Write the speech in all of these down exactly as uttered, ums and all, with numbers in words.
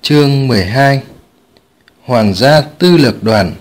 Chương mười hai. Hoàng gia tư lược đoàn.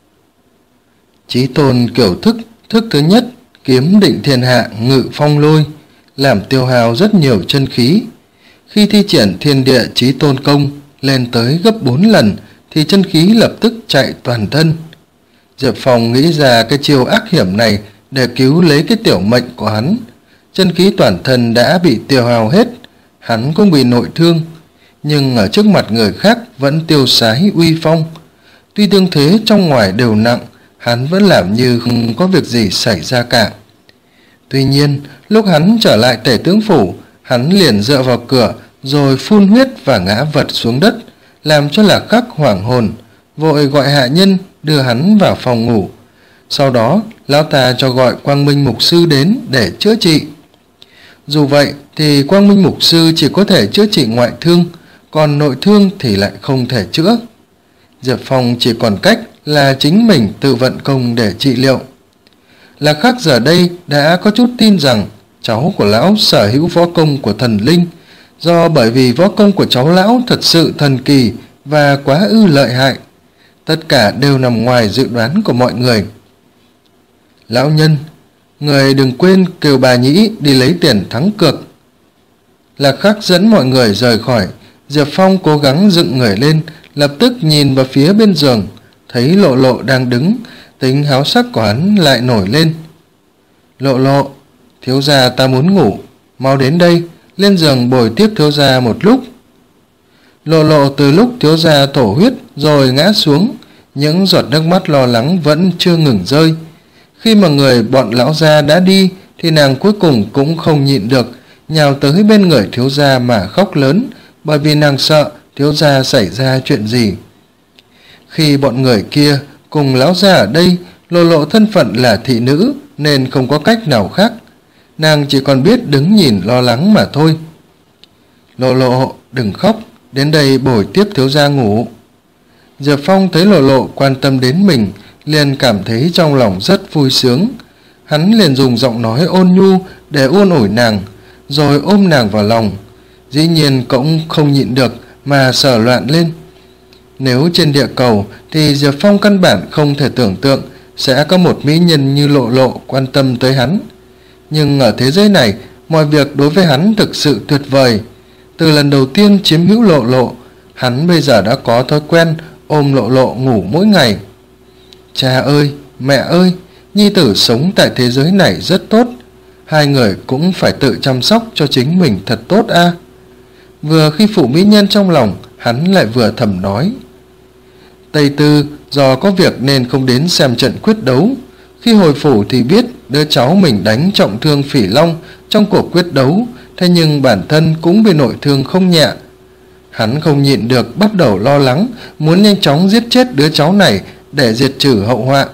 Chí tôn kiểu thức thức thứ nhất, kiếm định thiên hạ ngự phong lôi, làm tiêu hao rất nhiều chân khí. Khi thi triển thiên địa chí tôn công lên tới gấp bốn lần thì chân khí lập tức chạy toàn thân. Diệp Phong nghĩ ra cái chiêu ác hiểm này để cứu lấy cái tiểu mệnh của hắn. Chân khí toàn thân đã bị tiêu hao hết, hắn cũng bị nội thương, nhưng ở trước mặt người khác vẫn tiêu sái uy phong. Tuy thương thế trong ngoài đều nặng, hắn vẫn làm như không có việc gì xảy ra cả. Tuy nhiên, lúc hắn trở lại tể tướng phủ, hắn liền dựa vào cửa rồi phun huyết và ngã vật xuống đất, làm cho Lạc Khắc hoảng hồn, vội gọi hạ nhân đưa hắn vào phòng ngủ. Sau đó, lão ta cho gọi Quang Minh mục sư đến để chữa trị. Dù vậy thì Quang Minh mục sư chỉ có thể chữa trị ngoại thương, còn nội thương thì lại không thể chữa. Diệp Phong chỉ còn cách là chính mình tự vận công để trị liệu. Lạc Khắc giờ đây đã có chút tin rằng cháu của lão sở hữu võ công của thần linh, do bởi vì võ công của cháu lão thật sự thần kỳ và quá ư lợi hại. Tất cả đều nằm ngoài dự đoán của mọi người. Lão nhân, người đừng quên kêu bà nhĩ đi lấy tiền thắng cược. Lạc Khắc dẫn mọi người rời khỏi. Diệp Phong cố gắng dựng người lên, lập tức nhìn vào phía bên giường, thấy Lộ Lộ đang đứng, tính háo sắc của hắn lại nổi lên. Lộ Lộ, thiếu gia ta muốn ngủ, mau đến đây, lên giường bồi tiếp thiếu gia một lúc. Lộ Lộ từ lúc thiếu gia thổ huyết rồi ngã xuống, những giọt nước mắt lo lắng vẫn chưa ngừng rơi. Khi mà người bọn lão gia đã đi thì nàng cuối cùng cũng không nhịn được, nhào tới bên người thiếu gia mà khóc lớn, bởi vì nàng sợ thiếu gia xảy ra chuyện gì. Khi bọn người kia cùng lão gia ở đây, Lộ Lộ thân phận là thị nữ nên không có cách nào khác, nàng chỉ còn biết đứng nhìn lo lắng mà thôi. Lộ Lộ, đừng khóc, đến đây bồi tiếp thiếu gia ngủ. Diệp Phong thấy Lộ Lộ quan tâm đến mình, liền cảm thấy trong lòng rất vui sướng. Hắn liền dùng giọng nói ôn nhu để uôn ủi nàng, rồi ôm nàng vào lòng. Dĩ nhiên cũng không nhịn được mà sờ loạn lên. Nếu trên địa cầu thì Diệp Phong căn bản không thể tưởng tượng sẽ có một mỹ nhân như Lộ Lộ quan tâm tới hắn. Nhưng ở thế giới này, mọi việc đối với hắn thực sự tuyệt vời. Từ lần đầu tiên chiếm hữu Lộ Lộ, hắn bây giờ đã có thói quen ôm Lộ Lộ ngủ mỗi ngày. Cha ơi, mẹ ơi, nhi tử sống tại thế giới này rất tốt, hai người cũng phải tự chăm sóc cho chính mình thật tốt a. À. Vừa khi phụ mỹ nhân trong lòng, hắn lại vừa thầm nói. Tây Tư do có việc nên không đến xem trận quyết đấu. Khi hồi phủ thì biết đứa cháu mình đánh trọng thương Phỉ Long trong cuộc quyết đấu, thế nhưng bản thân cũng bị nội thương không nhẹ. Hắn không nhịn được bắt đầu lo lắng, muốn nhanh chóng giết chết đứa cháu này để diệt trừ hậu họa.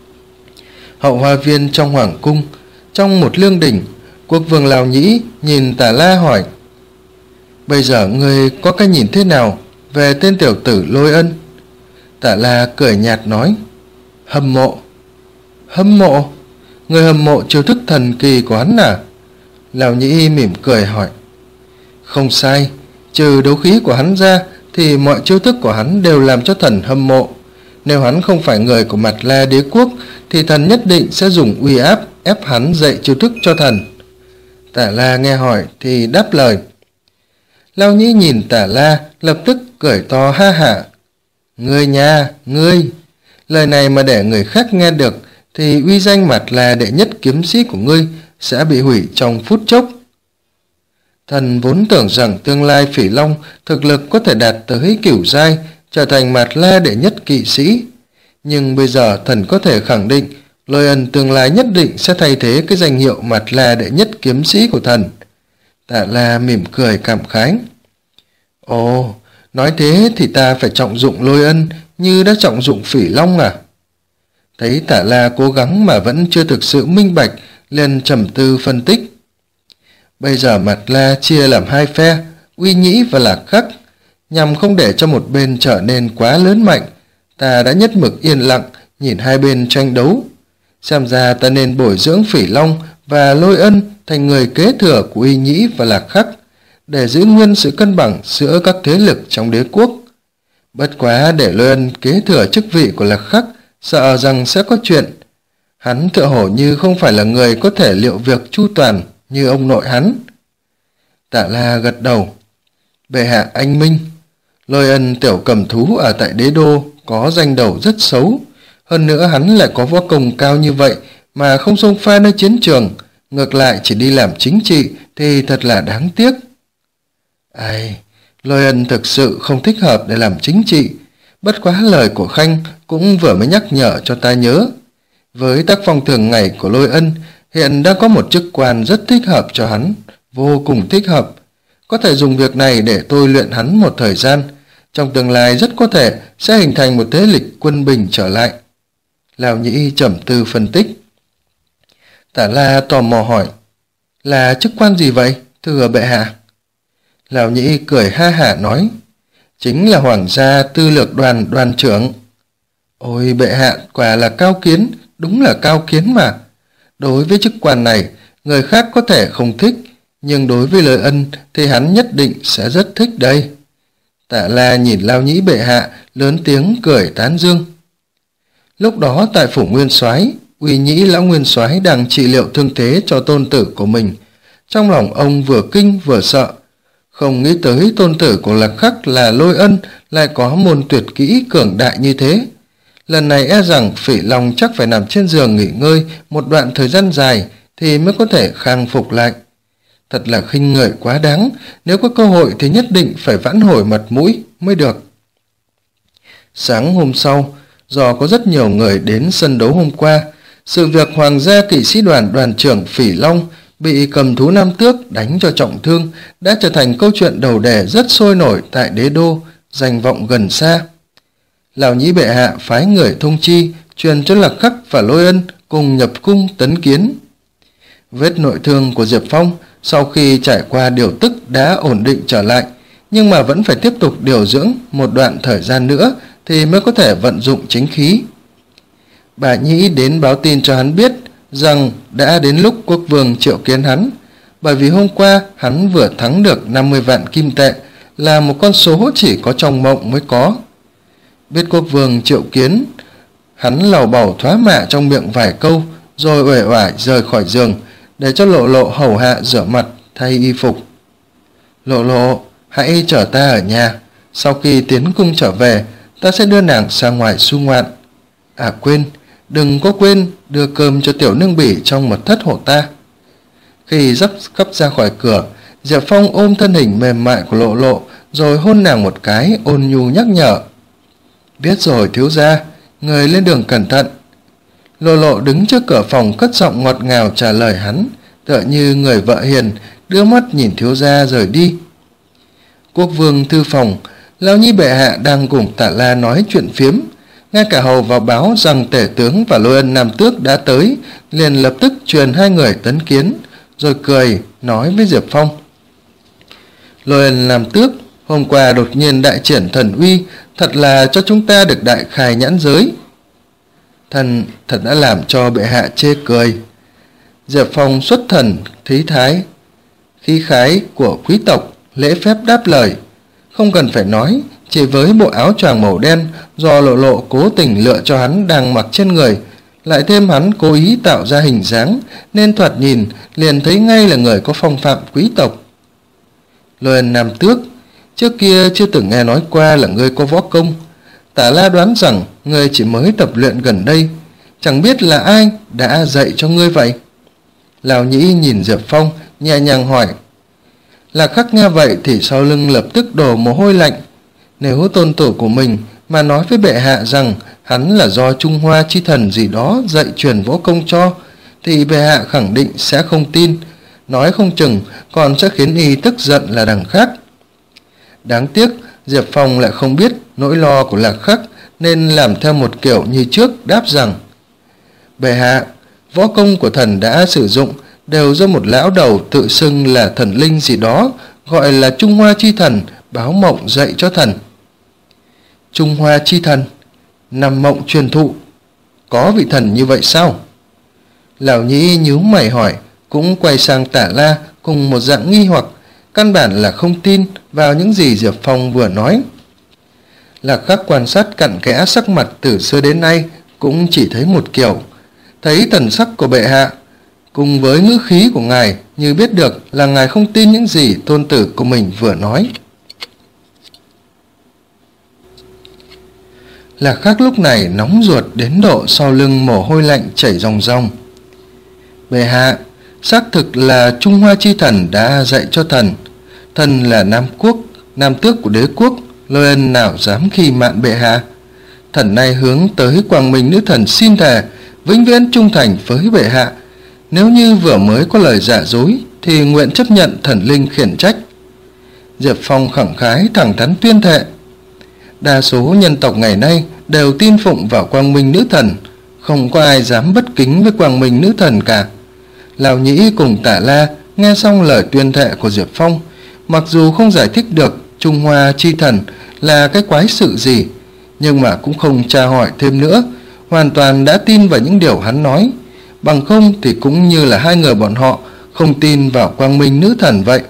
Hậu hoa viên trong hoàng cung, trong một lương đình, quốc vương Lào Nhĩ nhìn Tả La hỏi. Bây giờ ngươi có cái nhìn thế nào về tên tiểu tử Lôi Ân? Tả La cười nhạt nói. Hâm mộ. Hâm mộ? Người hâm mộ chiêu thức thần kỳ của hắn à? Lào Nhĩ mỉm cười hỏi. Không sai, trừ đấu khí của hắn ra thì mọi chiêu thức của hắn đều làm cho thần hâm mộ. Nếu hắn không phải người của Mạt La đế quốc thì thần nhất định sẽ dùng uy áp ép hắn dạy chiêu thức cho thần. Tả La nghe hỏi thì đáp lời. Lao Nhĩ nhìn Tả La lập tức cười to ha hả. Ngươi nha, ngươi, lời này mà để người khác nghe được thì uy danh Mạt La đệ nhất kiếm sĩ của ngươi sẽ bị hủy trong phút chốc. Thần vốn tưởng rằng tương lai Phỉ Long thực lực có thể đạt tới cửu giai, trở thành Mạt La đệ nhất kỵ sĩ. Nhưng bây giờ thần có thể khẳng định Lôi Ân tương lai nhất định sẽ thay thế cái danh hiệu Mạt La đệ nhất kiếm sĩ của thần. Tả La mỉm cười cảm khái. Ồ, nói thế thì ta phải trọng dụng Lôi Ân như đã trọng dụng Phỉ Long à? Thấy Tả La cố gắng mà vẫn chưa thực sự minh bạch, liền trầm tư phân tích. Bây giờ Mạt La chia làm hai phe, Uy Nhĩ và Lạc Khắc. Nhằm không để cho một bên trở nên quá lớn mạnh, ta đã nhất mực yên lặng nhìn hai bên tranh đấu. Xem ra ta nên bồi dưỡng Phỉ Long và Lôi Ân thành người kế thừa của Uy Nhĩ và Lạc Khắc, để giữ nguyên sự cân bằng giữa các thế lực trong đế quốc. Bất quá để Lôi Ân kế thừa chức vị của Lạc Khắc, sợ rằng sẽ có chuyện. Hắn tựa hồ như không phải là người có thể liệu việc chu toàn như ông nội hắn. Tạ La gật đầu. Bệ hạ anh minh. Lôi Ân tiểu cầm thú ở tại đế đô có danh đầu rất xấu. Hơn nữa hắn lại có võ công cao như vậy mà không xông pha nơi chiến trường, ngược lại chỉ đi làm chính trị thì thật là đáng tiếc. Ai, Lôi Ân thực sự không thích hợp để làm chính trị. Bất quá lời của Khanh cũng vừa mới nhắc nhở cho ta nhớ. Với tác phong thường ngày của Lôi Ân, hiện đang có một chức quan rất thích hợp cho hắn, vô cùng thích hợp. Có thể dùng việc này để tôi luyện hắn một thời gian, trong tương lai rất có thể sẽ hình thành một thế lực quân bình trở lại. Lão Nhĩ trầm tư phân tích. Tả La tò mò hỏi, là chức quan gì vậy, thưa bệ hạ? Lão Nhĩ cười ha hả nói, chính là Hoàng gia tư lược đoàn đoàn trưởng. Ôi bệ hạ, quả là cao kiến, đúng là cao kiến mà. Đối với chức quan này, người khác có thể không thích, nhưng đối với Lôi Ân thì hắn nhất định sẽ rất thích đây. Tạ La nhìn Lão Nhĩ bệ hạ, lớn tiếng cười tán dương. Lúc đó tại phủ Nguyên Soái, Uy Nhĩ lão Nguyên Soái đang trị liệu thương thế cho tôn tử của mình. Trong lòng ông vừa kinh vừa sợ, không nghĩ tới tôn tử của Lạc Khắc là Lôi Ân lại có môn tuyệt kỹ cường đại như thế. Lần này e rằng Phỉ Long chắc phải nằm trên giường nghỉ ngơi một đoạn thời gian dài thì mới có thể khang phục lại. Thật là khinh người quá đáng, nếu có cơ hội thì nhất định phải vãn hồi mặt mũi mới được. Sáng hôm sau, do có rất nhiều người đến sân đấu hôm qua, sự việc Hoàng gia kỵ sĩ đoàn đoàn trưởng Phỉ Long bị cầm thú Nam Tước đánh cho trọng thương đã trở thành câu chuyện đầu đề rất sôi nổi tại đế đô, danh vọng gần xa. Lão Nhĩ bệ hạ phái người thông chi truyền cho Lạc Khắc và Lôi Ân cùng nhập cung tấn kiến. Vết nội thương của Diệp Phong sau khi trải qua điều tức đã ổn định trở lại, nhưng mà vẫn phải tiếp tục điều dưỡng một đoạn thời gian nữa thì mới có thể vận dụng chính khí. Bà Nhĩ đến báo tin cho hắn biết rằng đã đến lúc quốc vương triệu kiến hắn, bởi vì hôm qua hắn vừa thắng được năm mươi vạn kim tệ, là một con số chỉ có trong mộng mới có. Biết quốc vương triệu kiến, hắn lầu bầu thoá mạ trong miệng vài câu, rồi uể oải rời khỏi giường, để cho Lộ Lộ hầu hạ rửa mặt, thay y phục. Lộ Lộ, hãy chở ta ở nhà, sau khi tiến cung trở về, ta sẽ đưa nàng sang ngoài du ngoạn. À quên, đừng có quên đưa cơm cho tiểu nương bỉ trong mật thất hộ ta. Khi dấp cấp ra khỏi cửa, Diệp Phong ôm thân hình mềm mại của Lộ Lộ, rồi hôn nàng một cái ôn nhu nhắc nhở. Biết rồi thiếu gia, người lên đường cẩn thận. Lộ Lộ đứng trước cửa phòng cất giọng ngọt ngào trả lời hắn, tựa như người vợ hiền, đưa mắt nhìn thiếu gia rời đi. Quốc vương thư phòng, Lão Nhĩ bệ hạ đang cùng Tạ La nói chuyện phiếm, ngay cả hầu vào báo rằng tể tướng và Lôi Ân Nam Tước đã tới, liền lập tức truyền hai người tấn kiến, rồi cười nói với Diệp Phong. Lôi Ân Nam Tước hôm qua đột nhiên đại triển thần uy, thật là cho chúng ta được đại khai nhãn giới. Thần thật đã làm cho bệ hạ chê cười. Diệp Phong xuất thần thí thái khí khái của quý tộc, lễ phép đáp lời. Không cần phải nói, chỉ với bộ áo choàng màu đen do Lộ Lộ cố tình lựa cho hắn đang mặc trên người, lại thêm hắn cố ý tạo ra hình dáng, nên thoạt nhìn liền thấy ngay là người có phong phạm quý tộc. Lôi Ân Nam Tước, trước kia chưa từng nghe nói qua là ngươi có võ công. Tả La đoán rằng ngươi chỉ mới tập luyện gần đây, chẳng biết là ai đã dạy cho ngươi vậy. Lão Nhĩ nhìn Diệp Phong nhẹ nhàng hỏi. Lạc Khắc nghe vậy thì sau lưng lập tức đổ mồ hôi lạnh. Nếu tôn tử của mình mà nói với bệ hạ rằng hắn là do Trung Hoa chi thần gì đó dạy truyền võ công cho, thì bệ hạ khẳng định sẽ không tin, nói không chừng còn sẽ khiến y tức giận là đằng khác. Đáng tiếc Diệp Phong lại không biết nỗi lo của Lạc Khắc, nên làm theo một kiểu như trước, đáp rằng: Bệ hạ, võ công của thần đã sử dụng đều do một lão đầu tự xưng là thần linh gì đó, gọi là Trung Hoa chi thần, báo mộng dạy cho thần. Trung Hoa chi thần, nằm mộng truyền thụ, có vị thần như vậy sao? Lão Nhĩ nhíu mày hỏi, cũng quay sang Tả La cùng một dạng nghi hoặc, căn bản là không tin vào những gì Diệp Phong vừa nói. Lạc Khắc quan sát cặn kẽ sắc mặt từ xưa đến nay cũng chỉ thấy một kiểu. Thấy thần sắc của bệ hạ cùng với ngữ khí của ngài như biết được là ngài không tin những gì tôn tử của mình vừa nói. Lạc Khắc lúc này nóng ruột đến độ sau lưng mồ hôi lạnh chảy ròng ròng. Bệ hạ, xác thực là Trung Hoa chi thần đã dạy cho thần. Thần là nam quốc, nam tước của đế quốc, Lôi Ân nào dám khi mạn bệ hạ. Thần nay hướng tới Quang Minh nữ thần xin thề vĩnh viễn trung thành với bệ hạ. Nếu như vừa mới có lời giả dối thì nguyện chấp nhận thần linh khiển trách. Diệp Phong khẳng khái thẳng thắn tuyên thệ. Đa số nhân tộc ngày nay đều tin phụng vào Quang Minh nữ thần, không có ai dám bất kính với Quang Minh nữ thần cả. Lão Nhĩ cùng Tả La nghe xong lời tuyên thệ của Diệp Phong, mặc dù không giải thích được Trung Hoa chi thần là cái quái sự gì, nhưng mà cũng không tra hỏi thêm nữa, hoàn toàn đã tin vào những điều hắn nói. Bằng không thì cũng như là hai người bọn họ không tin vào Quang Minh nữ thần vậy.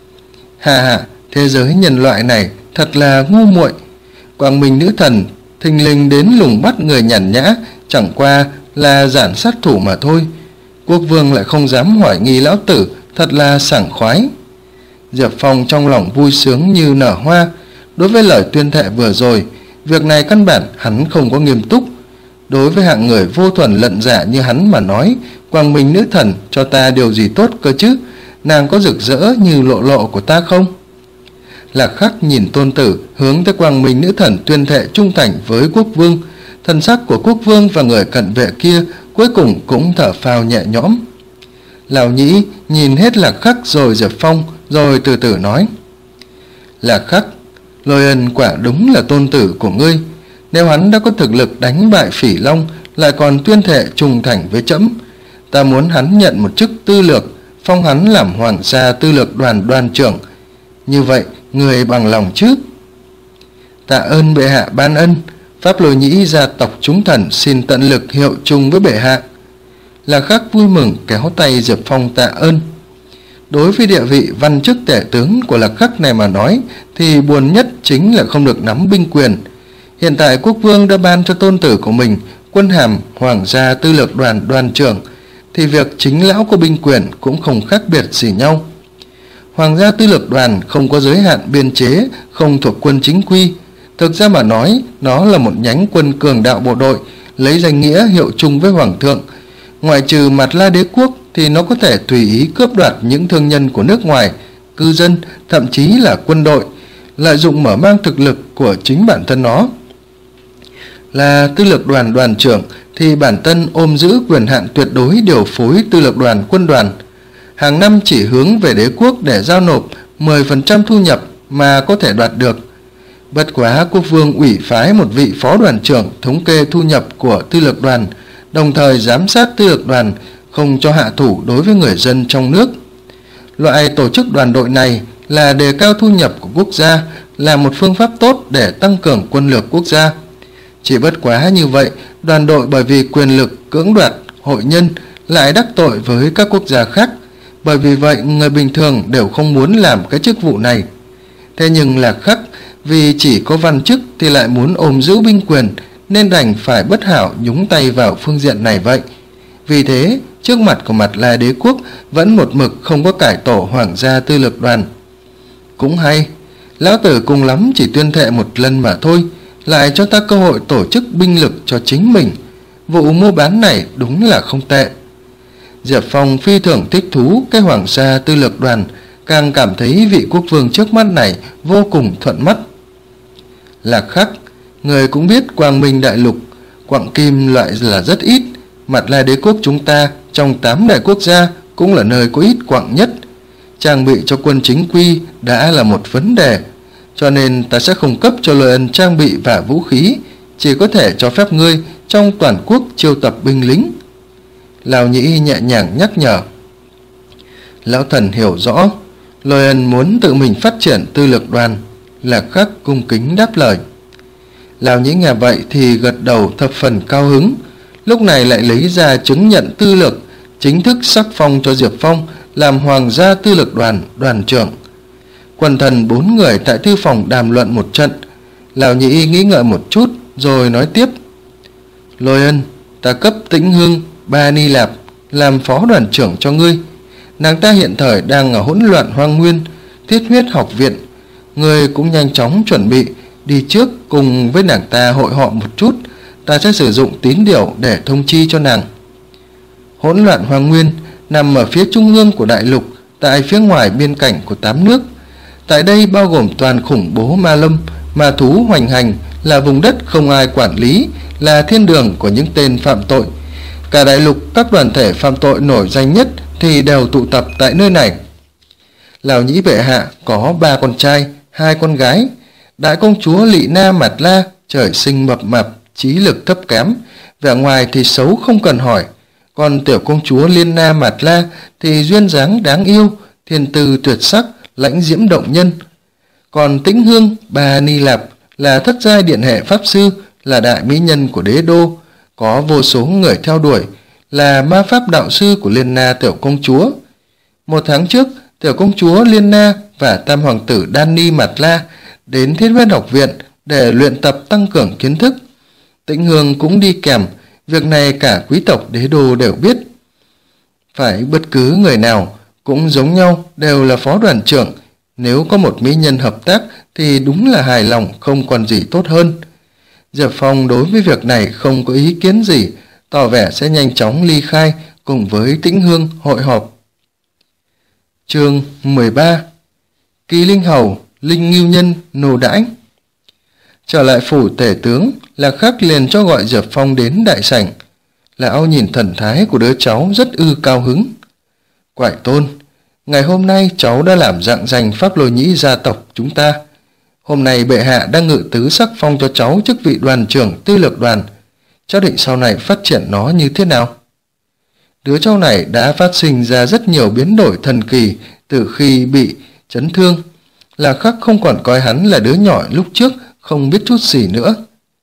Hà hà, thế giới nhân loại này thật là ngu muội. Quang Minh nữ thần thình lình đến lùng bắt người nhàn nhã chẳng qua là giản sát thủ mà thôi. Quốc vương lại không dám hoài nghi lão tử, thật là sảng khoái. Diệp Phong trong lòng vui sướng như nở hoa. Đối với lời tuyên thệ vừa rồi, việc này căn bản hắn không có nghiêm túc. Đối với hạng người vô thuần lận giả như hắn mà nói, Quang Minh nữ thần cho ta điều gì tốt cơ chứ? Nàng có rực rỡ như lộ lộ của ta không? Lạc Khắc nhìn tôn tử hướng tới Quang Minh nữ thần tuyên thệ trung thành với quốc vương. Thần sắc của quốc vương và người cận vệ kia cuối cùng cũng thở phào nhẹ nhõm. Lão Nhĩ nhìn hết Lạc Khắc rồi Diệp Phong, rồi từ từ nói: Lạc Khắc, Lôi Ân quả đúng là tôn tử của ngươi. Nếu hắn đã có thực lực đánh bại Phỉ Long, lại còn tuyên thệ trung thành với trẫm, ta muốn hắn nhận một chức tư lược, phong hắn làm hoàng gia tư lược đoàn đoàn trưởng. Như vậy người bằng lòng chứ? Tạ ơn bệ hạ ban ân. Pháp Lôi Nhĩ gia tộc chúng thần xin tận lực hiệu chung với bệ hạ. Lạc Khắc vui mừng kéo tay Diệp Phong tạ ơn. Đối với địa vị văn chức tể tướng của Lạc Khắc này mà nói thì buồn nhất chính là không được nắm binh quyền. Hiện tại quốc vương đã ban cho tôn tử của mình quân hàm hoàng gia tư lược đoàn đoàn trưởng, thì việc chính lão có binh quyền cũng không khác biệt gì nhau. Hoàng gia tư lược đoàn không có giới hạn biên chế, không thuộc quân chính quy. Thực ra mà nói, nó là một nhánh quân cường đạo bộ đội, lấy danh nghĩa hiệu chung với hoàng thượng. Ngoại trừ Mạt La đế quốc thì nó có thể tùy ý cướp đoạt những thương nhân của nước ngoài, cư dân, thậm chí là quân đội, lợi dụng mở mang thực lực của chính bản thân nó. Là tư lược đoàn đoàn trưởng thì bản thân ôm giữ quyền hạn tuyệt đối điều phối tư lược đoàn quân đoàn. Hàng năm chỉ hướng về đế quốc để giao nộp mười phần trăm thu nhập mà có thể đoạt được. Bất quá quốc vương ủy phái một vị phó đoàn trưởng thống kê thu nhập của tư lược đoàn, đồng thời giám sát tư lược đoàn, không cho hạ thủ đối với người dân trong nước. Loại tổ chức đoàn đội này là đề cao thu nhập của quốc gia, là một phương pháp tốt để tăng cường quân lược quốc gia. Chỉ bất quá như vậy, đoàn đội bởi vì quyền lực cưỡng đoạt hội nhân lại đắc tội với các quốc gia khác. Bởi vì vậy người bình thường đều không muốn làm cái chức vụ này. Thế nhưng Lạc Khắc vì chỉ có văn chức thì lại muốn ôm giữ binh quyền, nên đành phải bất hảo nhúng tay vào phương diện này vậy. Vì thế trước mặt của Mạt La đế quốc vẫn một mực không có cải tổ hoàng gia tư lược đoàn. Cũng hay, lão tử cùng lắm chỉ tuyên thệ một lần mà thôi, lại cho ta cơ hội tổ chức binh lực cho chính mình. Vụ mua bán này đúng là không tệ. Diệp Phong phi thường thích thú cái hoàng gia tư lược đoàn, càng cảm thấy vị quốc vương trước mắt này vô cùng thuận mắt. Lạc Khắc, người cũng biết Quang Minh đại lục quặng kim loại là rất ít. Mạt La đế quốc chúng ta trong tám đại quốc gia cũng là nơi có ít quặng nhất. Trang bị cho quân chính quy đã là một vấn đề, cho nên ta sẽ không cấp cho Lôi Ân trang bị và vũ khí, chỉ có thể cho phép ngươi trong toàn quốc chiêu tập binh lính. Lão Nhĩ nhẹ nhàng nhắc nhở. Lão thần hiểu rõ, Lôi Ân muốn tự mình phát triển tư lược đoàn. Lạc Khắc cung kính đáp lời. Lão Nhĩ nghe vậy thì gật đầu thập phần cao hứng, lúc này lại lấy ra chứng nhận tư lược, chính thức sắc phong cho Diệp Phong làm hoàng gia tư lược đoàn đoàn trưởng. Quần thần bốn người tại thư phòng đàm luận một trận. Lão Nhĩ nghĩ ngợi một chút rồi nói tiếp: Lôi Ân, ta cấp Tĩnh Hương Ba Ni Lạp làm phó đoàn trưởng cho ngươi. Nàng ta hiện thời đang ở hỗn loạn hoang nguyên Thiết Huyết học viện, ngươi cũng nhanh chóng chuẩn bị đi trước cùng với nàng ta hội họp một chút, ta sẽ sử dụng tín điểu để thông chi cho nàng. Hỗn loạn hoang nguyên nằm ở phía trung ương của đại lục, tại phía ngoài biên cảnh của tám nước. Tại đây bao gồm toàn khủng bố ma lâm, ma thú hoành hành, là vùng đất không ai quản lý, là thiên đường của những tên phạm tội. Cả đại lục các đoàn thể phạm tội nổi danh nhất thì đều tụ tập tại nơi này. Lão Nhĩ bệ hạ có ba con trai, hai con gái. Đại công chúa Lị Na Mạt La trời sinh mập mạp, trí lực thấp kém, vẻ ngoài thì xấu không cần hỏi. Còn tiểu công chúa Liên Na Mạt La thì duyên dáng đáng yêu, thiên tư tuyệt sắc, lãnh diễm động nhân. Còn Tĩnh Hương Ba Ni Lạp là thất giai điện hệ pháp sư, là đại mỹ nhân của đế đô, có vô số người theo đuổi, là ma pháp đạo sư của Liên Na tiểu công chúa. Một tháng trước, tiểu công chúa Liên Na và tam hoàng tử Đan Ni Mạt La đến Thiết Huyết học viện để luyện tập tăng cường kiến thức. Tĩnh Hương cũng đi kèm, việc này cả quý tộc đế đô đều biết. Phải bất cứ người nào cũng giống nhau, đều là phó đoàn trưởng, nếu có một mỹ nhân hợp tác thì đúng là hài lòng không còn gì tốt hơn. Diệp Phong đối với việc này không có ý kiến gì, tỏ vẻ sẽ nhanh chóng ly khai cùng với Tĩnh Hương hội họp. Chương mười ba. Kỳ Linh Hầu, Linh Ngưu Nhân nô đãi. Trở lại phủ tể tướng, Lạc Khắc liền cho gọi Diệp Phong đến đại sảnh. Lão nhìn thần thái của đứa cháu rất ư cao hứng. Quải Tôn, ngày hôm nay cháu đã làm rạng danh Pháp Lôi Nhĩ gia tộc chúng ta. Hôm nay bệ hạ đang ngự tứ sắc phong cho cháu chức vị đoàn trưởng tư lược đoàn. Cháu định sau này phát triển nó như thế nào? Đứa cháu này đã phát sinh ra rất nhiều biến đổi thần kỳ từ khi bị chấn thương. Lạc Khắc không còn coi hắn là đứa nhỏ lúc trước không biết chút gì nữa.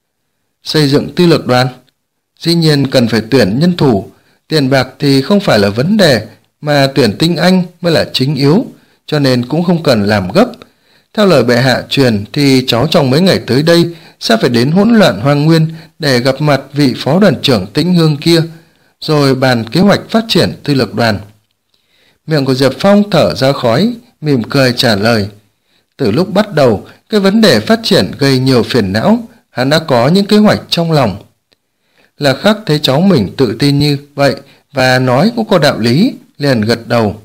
Xây dựng tư lược đoàn, dĩ nhiên cần phải tuyển nhân thủ. Tiền bạc thì không phải là vấn đề, mà tuyển tinh anh mới là chính yếu, cho nên cũng không cần làm gấp. Theo lời bệ hạ truyền thì cháu trong mấy ngày tới đây sẽ phải đến hỗn loạn hoang nguyên để gặp mặt vị phó đoàn trưởng Tĩnh Hương kia, rồi bàn kế hoạch phát triển tư lược đoàn. Miệng của Diệp Phong thở ra khói, mỉm cười trả lời. Từ lúc bắt đầu, cái vấn đề phát triển gây nhiều phiền não, hắn đã có những kế hoạch trong lòng. Lạc Khắc thấy cháu mình tự tin như vậy và nói cũng có đạo lý, liền gật đầu.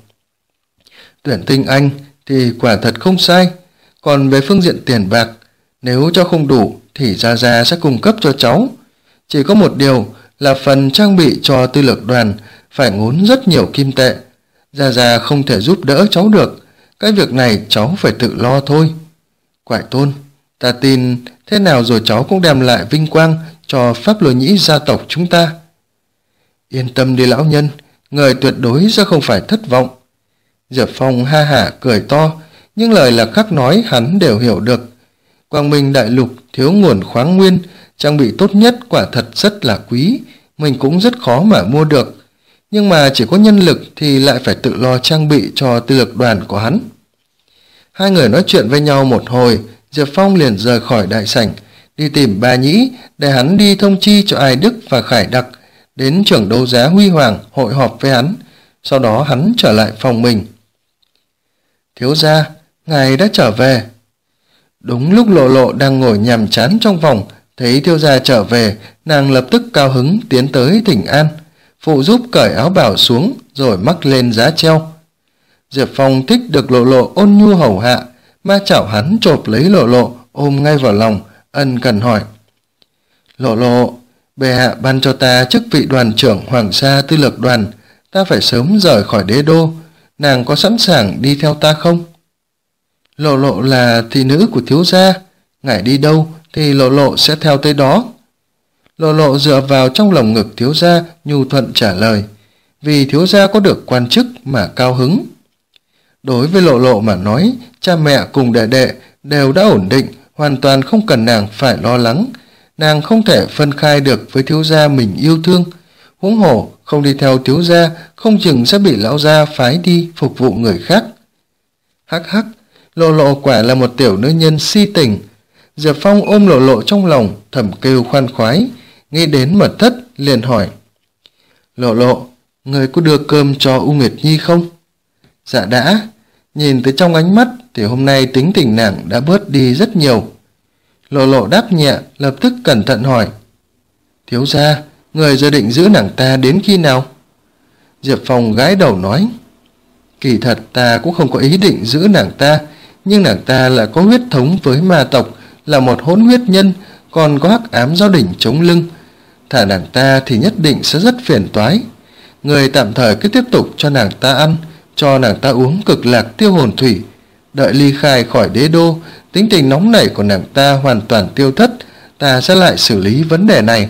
Tuyển tinh anh thì quả thật không sai, còn về phương diện tiền bạc, nếu cho không đủ thì Gia Gia sẽ cung cấp cho cháu. Chỉ có một điều là phần trang bị cho tư lược đoàn phải ngốn rất nhiều kim tệ. Gia Gia không thể giúp đỡ cháu được, cái việc này cháu phải tự lo thôi. Quải Tôn, ta tin thế nào rồi cháu cũng đem lại vinh quang cho Pháp Lôi Nhĩ gia tộc chúng ta. Yên tâm đi lão nhân, người tuyệt đối sẽ không phải thất vọng. Diệp Phong ha hả cười to, nhưng lời Lạc Khắc nói hắn đều hiểu được. Quang Minh đại lục thiếu nguồn khoáng nguyên, trang bị tốt nhất quả thật rất là quý, mình cũng rất khó mà mua được. Nhưng mà chỉ có nhân lực thì lại phải tự lo trang bị cho tư lược đoàn của hắn. Hai người nói chuyện với nhau một hồi, Diệp Phong liền rời khỏi đại sảnh, đi tìm Ba Nhĩ để hắn đi thông chi cho Ai Đức và Khải Đặc đến trưởng đấu giá Huy Hoàng hội họp với hắn. Sau đó hắn trở lại phòng mình. Thiếu gia, ngài đã trở về. Đúng lúc Lộ Lộ đang ngồi nhàm chán trong phòng, thấy thiếu gia trở về, nàng lập tức cao hứng tiến tới thỉnh an, phụ giúp cởi áo bào xuống rồi mắc lên giá treo. Diệp Phong thích được Lộ Lộ ôn nhu hầu hạ, ma chảo hắn chộp lấy Lộ Lộ ôm ngay vào lòng, ân cần hỏi. Lộ Lộ, bệ hạ ban cho ta chức vị đoàn trưởng Hoàng Sa tư lược đoàn, ta phải sớm rời khỏi đế đô, nàng có sẵn sàng đi theo ta không? Lộ Lộ là thị nữ của thiếu gia, ngài đi đâu thì Lộ Lộ sẽ theo tới đó. Lộ Lộ dựa vào trong lòng ngực thiếu gia nhu thuận trả lời, vì thiếu gia có được quan chức mà cao hứng. Đối với Lộ Lộ mà nói, cha mẹ cùng đệ đệ đều đã ổn định, hoàn toàn không cần nàng phải lo lắng. Nàng không thể phân khai được với thiếu gia mình yêu thương, huống hồ không đi theo thiếu gia không chừng sẽ bị lão gia phái đi phục vụ người khác. Hắc hắc, Lộ Lộ quả là một tiểu nữ nhân si tình. Diệp Phong ôm Lộ Lộ trong lòng, thầm kêu khoan khoái, nghĩ đến mật thất liền hỏi: Lộ Lộ, người có đưa cơm cho U Nguyệt Nhi không? Dạ đã. Nhìn tới trong ánh mắt thì hôm nay tính tình nàng đã bớt đi rất nhiều. Lộ Lộ đáp nhẹ, lập tức cẩn thận hỏi: Thiếu gia, người dự định giữ nàng ta đến khi nào? Diệp Phong gãi đầu nói: Kỳ thật ta cũng không có ý định giữ nàng ta, nhưng nàng ta là có huyết thống với ma tộc, là một hỗn huyết nhân, còn có hắc ám giáo đỉnh chống lưng. Thả nàng ta thì nhất định sẽ rất phiền toái. Người tạm thời cứ tiếp tục cho nàng ta ăn, cho nàng ta uống cực lạc tiêu hồn thủy. Đợi ly khai khỏi đế đô, tính tình nóng nảy của nàng ta hoàn toàn tiêu thất, ta sẽ lại xử lý vấn đề này.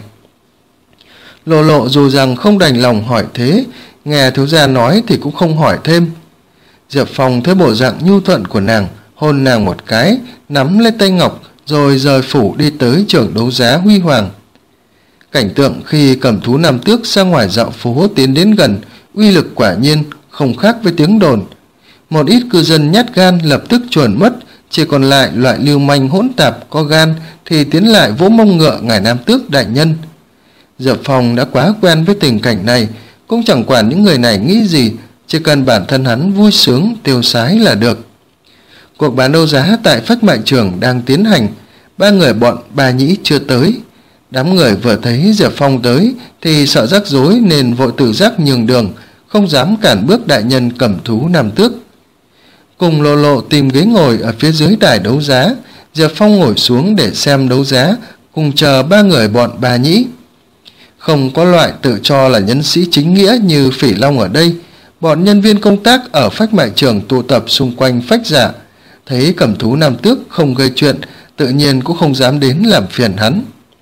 Lộ Lộ dù rằng không đành lòng hỏi thế, nghe thiếu gia nói thì cũng không hỏi thêm. Diệp Phong thấy bộ dạng nhu thuận của nàng, hôn nàng một cái, nắm lấy tay ngọc, rồi rời phủ đi tới trường đấu giá huy hoàng. Cảnh tượng khi cầm thú nam tước ra ngoài dạo phố tiến đến gần, uy lực quả nhiên không khác với tiếng đồn. Một ít cư dân nhát gan lập tức chuồn mất, chỉ còn lại loại lưu manh hỗn tạp có gan thì tiến lại vỗ mông ngựa ngài nam tước đại nhân. Diệp Phong đã quá quen với tình cảnh này, cũng chẳng quản những người này nghĩ gì, chỉ cần bản thân hắn vui sướng tiêu sái là được. Cuộc bán đấu giá tại phách mại trường đang tiến hành, ba người bọn Bà Nhĩ chưa tới. Đám người vừa thấy Diệp Phong tới thì sợ rắc rối nên vội tự giác nhường đường, không dám cản bước đại nhân cầm thú nam tước. Cùng Lộ Lộ tìm ghế ngồi ở phía dưới đài đấu giá, Diệp Phong ngồi xuống để xem đấu giá, cùng chờ ba người bọn Bà Nhĩ. Không có loại tự cho là nhân sĩ chính nghĩa như Phỉ Long ở đây. Bọn nhân viên công tác ở phách mại trường tụ tập xung quanh phách giả, thấy cầm thú nam tước không gây chuyện, tự nhiên cũng không dám đến làm phiền hắn.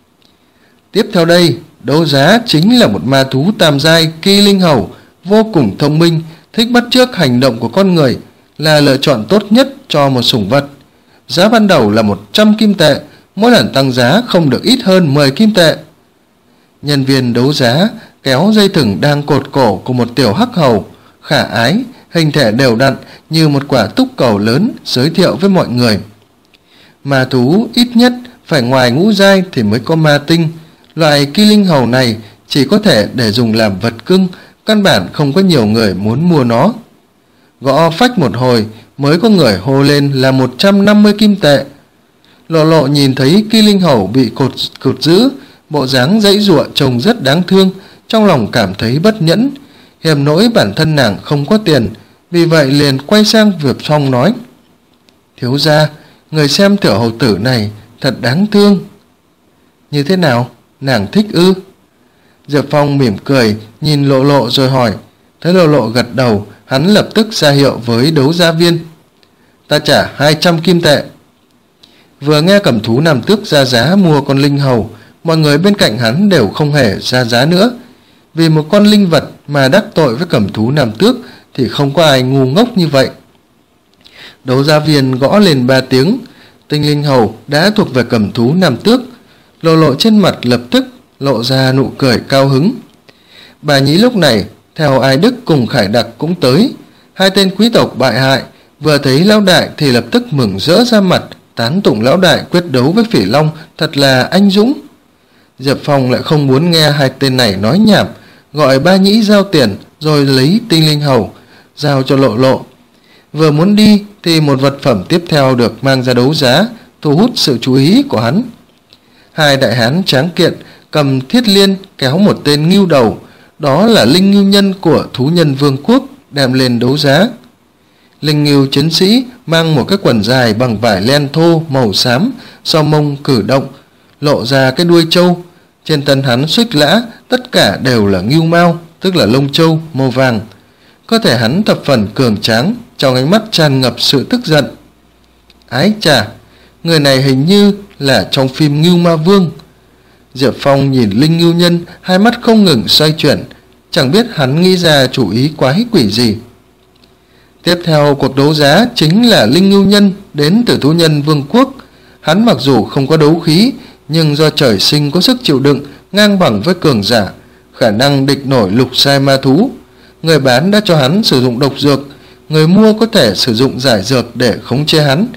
Tiếp theo đây, đấu giá chính là một ma thú tam giai Kỳ Linh Hầu, vô cùng thông minh, thích bắt chước hành động của con người, là lựa chọn tốt nhất cho một sủng vật. Giá ban đầu là một trăm kim tệ, mỗi lần tăng giá không được ít hơn mười kim tệ. Nhân viên đấu giá kéo dây thừng đang cột cổ của một tiểu hắc hầu, khả ái, hình thể đều đặn như một quả túc cầu lớn, giới thiệu với mọi người. Ma thú ít nhất phải ngoài ngũ giai thì mới có ma tinh. Loại Kỳ Linh Hầu này chỉ có thể để dùng làm vật cưng, căn bản không có nhiều người muốn mua nó. Gõ phách một hồi mới có người hô lên là một trăm năm mươi kim tệ. Lộ Lộ nhìn thấy Kỳ Linh Hầu bị cột cột giữ, bộ dáng giãy giụa trông rất đáng thương, trong lòng cảm thấy bất nhẫn, hiềm nỗi bản thân nàng không có tiền, vì vậy liền quay sang Diệp Phong nói: Thiếu gia, người xem tiểu hầu tử này thật đáng thương. Như thế nào, nàng thích ư? Diệp Phong mỉm cười nhìn Lộ Lộ rồi hỏi. Thấy Lộ Lộ gật đầu, hắn lập tức ra hiệu với đấu giá viên: Ta trả hai trăm kim tệ. Vừa nghe cầm thú nam tước ra giá mua con linh hầu, mọi người bên cạnh hắn đều không hề ra giá nữa. Vì một con linh vật mà đắc tội với cầm thú nam tước thì không có ai ngu ngốc như vậy. Đấu giá viên gõ lên ba tiếng, tinh linh hầu đã thuộc về cầm thú nam tước. Lộ Lộ trên mặt lập tức lộ ra nụ cười cao hứng. Bà Nhĩ lúc này theo Ai Đức cùng Khải Đặc cũng tới. Hai tên quý tộc bại hại vừa thấy lão đại thì lập tức mừng rỡ ra mặt, tán tụng lão đại quyết đấu với Phỉ Long thật là anh dũng. Diệp Phong lại không muốn nghe hai tên này nói nhảm, gọi Ba Nhĩ giao tiền rồi lấy tinh linh hầu giao cho Lộ Lộ. Vừa muốn đi thì một vật phẩm tiếp theo được mang ra đấu giá, thu hút sự chú ý của hắn. Hai đại hán tráng kiện cầm thiết liên kéo một tên ngưu đầu, đó là linh ngưu nhân của thú nhân vương quốc, đem lên đấu giá. Linh ngưu chiến sĩ mang một cái quần dài bằng vải len thô màu xám, so mông cử động, lộ ra cái đuôi trâu. Trên thân hắn xuếch lã, tất cả đều là ngưu mao, tức là lông trâu màu vàng. Cơ thể hắn thập phần cường tráng, trong ánh mắt tràn ngập sự tức giận. Ái chà, người này hình như là trong phim Ngưu Ma Vương. Diệp Phong nhìn linh ngưu nhân, hai mắt không ngừng xoay chuyển, chẳng biết hắn nghĩ ra chủ ý quái quỷ gì. Tiếp theo cuộc đấu giá chính là linh ngưu nhân đến từ thú nhân vương quốc. Hắn mặc dù không có đấu khí, nhưng do trời sinh có sức chịu đựng ngang bằng với cường giả, khả năng địch nổi lục sai ma thú. Người bán đã cho hắn sử dụng độc dược, người mua có thể sử dụng giải dược để khống chế hắn.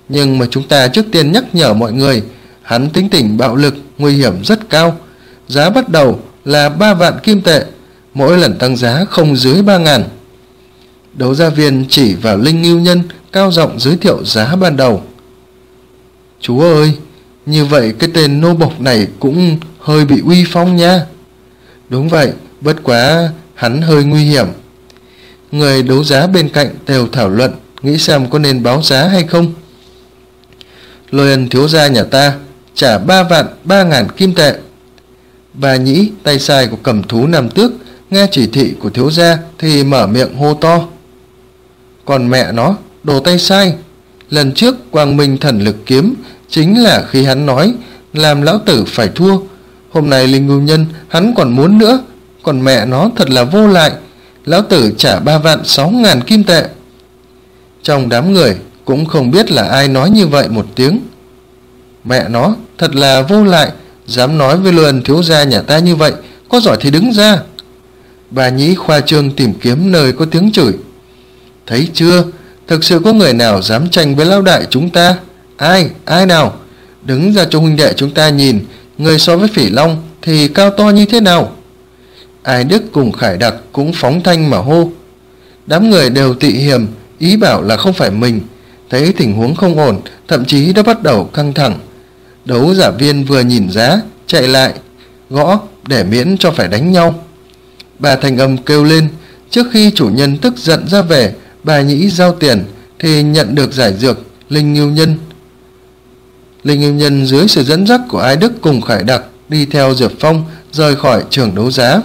Nhưng mà chúng ta trước tiên nhắc nhở mọi người, hắn tính tình bạo lực, nguy hiểm rất cao. Giá bắt đầu là ba vạn kim tệ, mỗi lần tăng giá không dưới ba ngàn. Đấu giá viên chỉ vào Linh Ngưu Nhân, cao giọng giới thiệu giá ban đầu. Chú ơi, như vậy cái tên nô bộc này cũng hơi bị uy phong nha. Đúng vậy, bất quá hắn hơi nguy hiểm. Người đấu giá bên cạnh đều thảo luận, nghĩ xem có nên báo giá hay không. Lôi Ân thiếu gia nhà ta trả ba vạn ba ngàn kim tệ. Bà Nhĩ, tay sai của cầm thú Nam Tước, nghe chỉ thị của thiếu gia thì mở miệng hô to. Còn mẹ nó, đồ tay sai, lần trước Quang Minh thần lực kiếm chính là khi hắn nói làm lão tử phải thua. Hôm nay Linh Ngưu Nhân hắn còn muốn nữa, còn mẹ nó thật là vô lại, lão tử trả ba vạn sáu ngàn kim tệ. Trong đám người cũng không biết là ai nói như vậy một tiếng. Mẹ nó thật là vô lại, dám nói với Lôi Ân thiếu gia nhà ta như vậy, có giỏi thì đứng ra. Bà Nhĩ khoa trương tìm kiếm nơi có tiếng chửi. Thấy chưa, thực sự có người nào dám tranh với lão đại chúng ta? Ai, ai nào? Đứng ra cho huynh đệ chúng ta nhìn, người so với Phỉ Long thì cao to như thế nào? Ai Đức cùng Khải Đặc cũng phóng thanh mà hô. Đám người đều tị hiềm, ý bảo là không phải mình. Thấy tình huống không ổn, thậm chí đã bắt đầu căng thẳng. Đấu giả viên vừa nhìn giá, chạy lại, gõ để miễn cho phải đánh nhau. Bà Thành Âm kêu lên, trước khi chủ nhân tức giận ra về, bà Nhĩ giao tiền thì nhận được giải dược Linh Ngưu Nhân. Linh Ngưu Nhân dưới sự dẫn dắt của Ai Đức cùng Khải Đặc đi theo Diệp Phong rời khỏi trường đấu giá.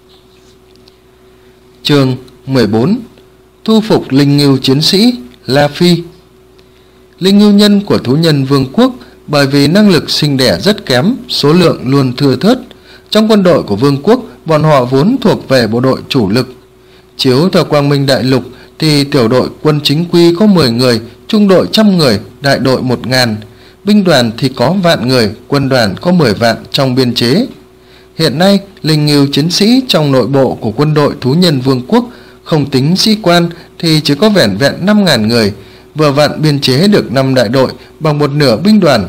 Chương mười bốn. Thu phục Linh Ngưu chiến sĩ La Phi. Linh Ngưu Nhân của thú nhân Vương quốc bởi vì năng lực sinh đẻ rất kém, số lượng luôn thưa thớt. Trong quân đội của Vương quốc, bọn họ vốn thuộc về bộ đội chủ lực. Chiếu theo Quang Minh Đại Lục thì tiểu đội quân chính quy có mười người, trung đội trăm người, đại đội một ngàn. Binh đoàn thì có vạn người, quân đoàn có mười vạn trong biên chế. Hiện nay, Linh Ngưu chiến sĩ trong nội bộ của quân đội thú nhân Vương quốc, không tính sĩ quan thì chỉ có vẻn vẹn năm ngàn người, vừa vặn biên chế được năm đại đội bằng một nửa binh đoàn.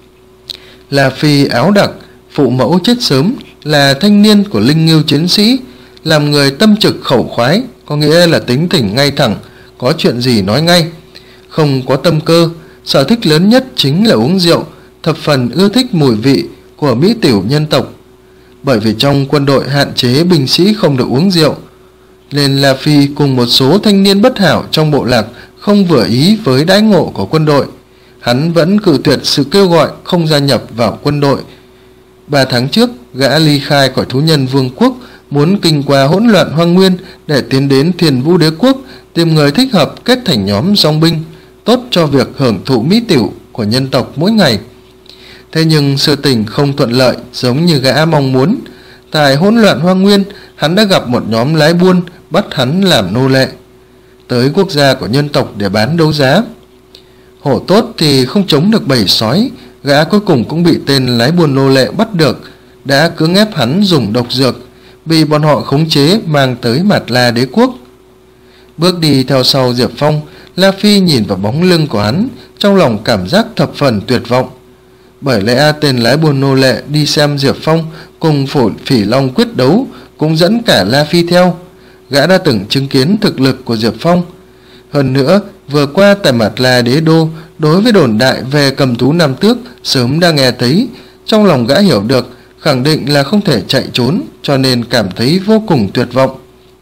La Phi áo đặc, phụ mẫu chết sớm, là thanh niên của Linh Ngưu chiến sĩ, làm người tâm trực khẩu khoái, có nghĩa là tính tình ngay thẳng, có chuyện gì nói ngay, không có tâm cơ. Sở thích lớn nhất chính là uống rượu, thập phần ưa thích mùi vị của mỹ tiểu nhân tộc. Bởi vì trong quân đội hạn chế binh sĩ không được uống rượu, nên La Phi cùng một số thanh niên bất hảo trong bộ lạc không vừa ý với đãi ngộ của quân đội. Hắn vẫn cự tuyệt sự kêu gọi không gia nhập vào quân đội. Ba tháng trước, gã ly khai khỏi thú nhân Vương quốc, muốn kinh qua hỗn loạn hoang nguyên để tiến đến Thiên Vũ Đế quốc, tìm người thích hợp kết thành nhóm dòng binh, tốt cho việc hưởng thụ mỹ tiểu của nhân tộc mỗi ngày. Thế nhưng sự tình không thuận lợi giống như gã mong muốn. Tại hỗn loạn hoang nguyên, hắn đã gặp một nhóm lái buôn bắt hắn làm nô lệ, tới quốc gia của nhân tộc để bán đấu giá. Hổ tốt thì không chống được bầy sói, gã cuối cùng cũng bị tên lái buôn nô lệ bắt được, đã cưỡng ép hắn dùng độc dược, bị bọn họ khống chế mang tới Mạt La Đế quốc. Bước đi theo sau Diệp Phong, La Phi nhìn vào bóng lưng của hắn, trong lòng cảm giác thập phần tuyệt vọng. Bởi lẽ tên lái buôn nô lệ đi xem Diệp Phong cùng Phổ Phỉ Long quyết đấu, cũng dẫn cả La Phi theo. Gã đã từng chứng kiến thực lực của Diệp Phong. Hơn nữa, vừa qua tại Mạt La Đế đô, đối với đồn đại về cầm thú Nam Tước sớm đã nghe thấy, trong lòng gã hiểu được, khẳng định là không thể chạy trốn, cho nên cảm thấy vô cùng tuyệt vọng.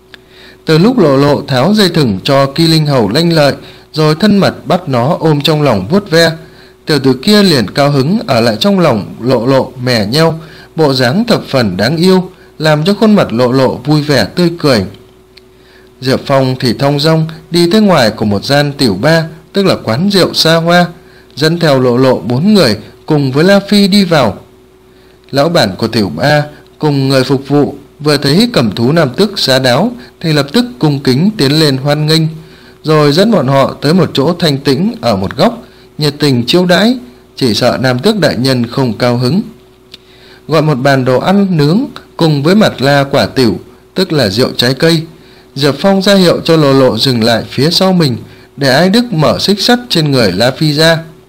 Từ lúc Lộ Lộ tháo dây thừng cho Kỳ Linh Hầu lanh lợi, rồi thân mật bắt nó ôm trong lòng vuốt ve, tiểu tử kia liền cao hứng ở lại trong lòng Lộ Lộ mè nheo, bộ dáng thập phần đáng yêu, làm cho khuôn mặt Lộ Lộ vui vẻ tươi cười. Diệp Phong thì thong dong đi tới ngoài của một gian tiểu ba, tức là quán rượu xa hoa, dẫn theo Lộ Lộ bốn người cùng với La Phi đi vào. Lão bản của tiểu ba cùng người phục vụ vừa thấy cầm thú Nam Tước giá đáo thì lập tức cung kính tiến lên hoan nghênh, rồi dẫn bọn họ tới một chỗ thanh tĩnh ở một góc, nhiệt tình chiêu đãi, chỉ sợ Nam Tước đại nhân không cao hứng. Gọi một bàn đồ ăn nướng cùng với Mạt La quả tiểu, tức là rượu trái cây. Diệp Phong ra hiệu cho Lộ Lộ dừng lại phía sau mình, để Ai Đức mở xích sắt trên người La Phi ra.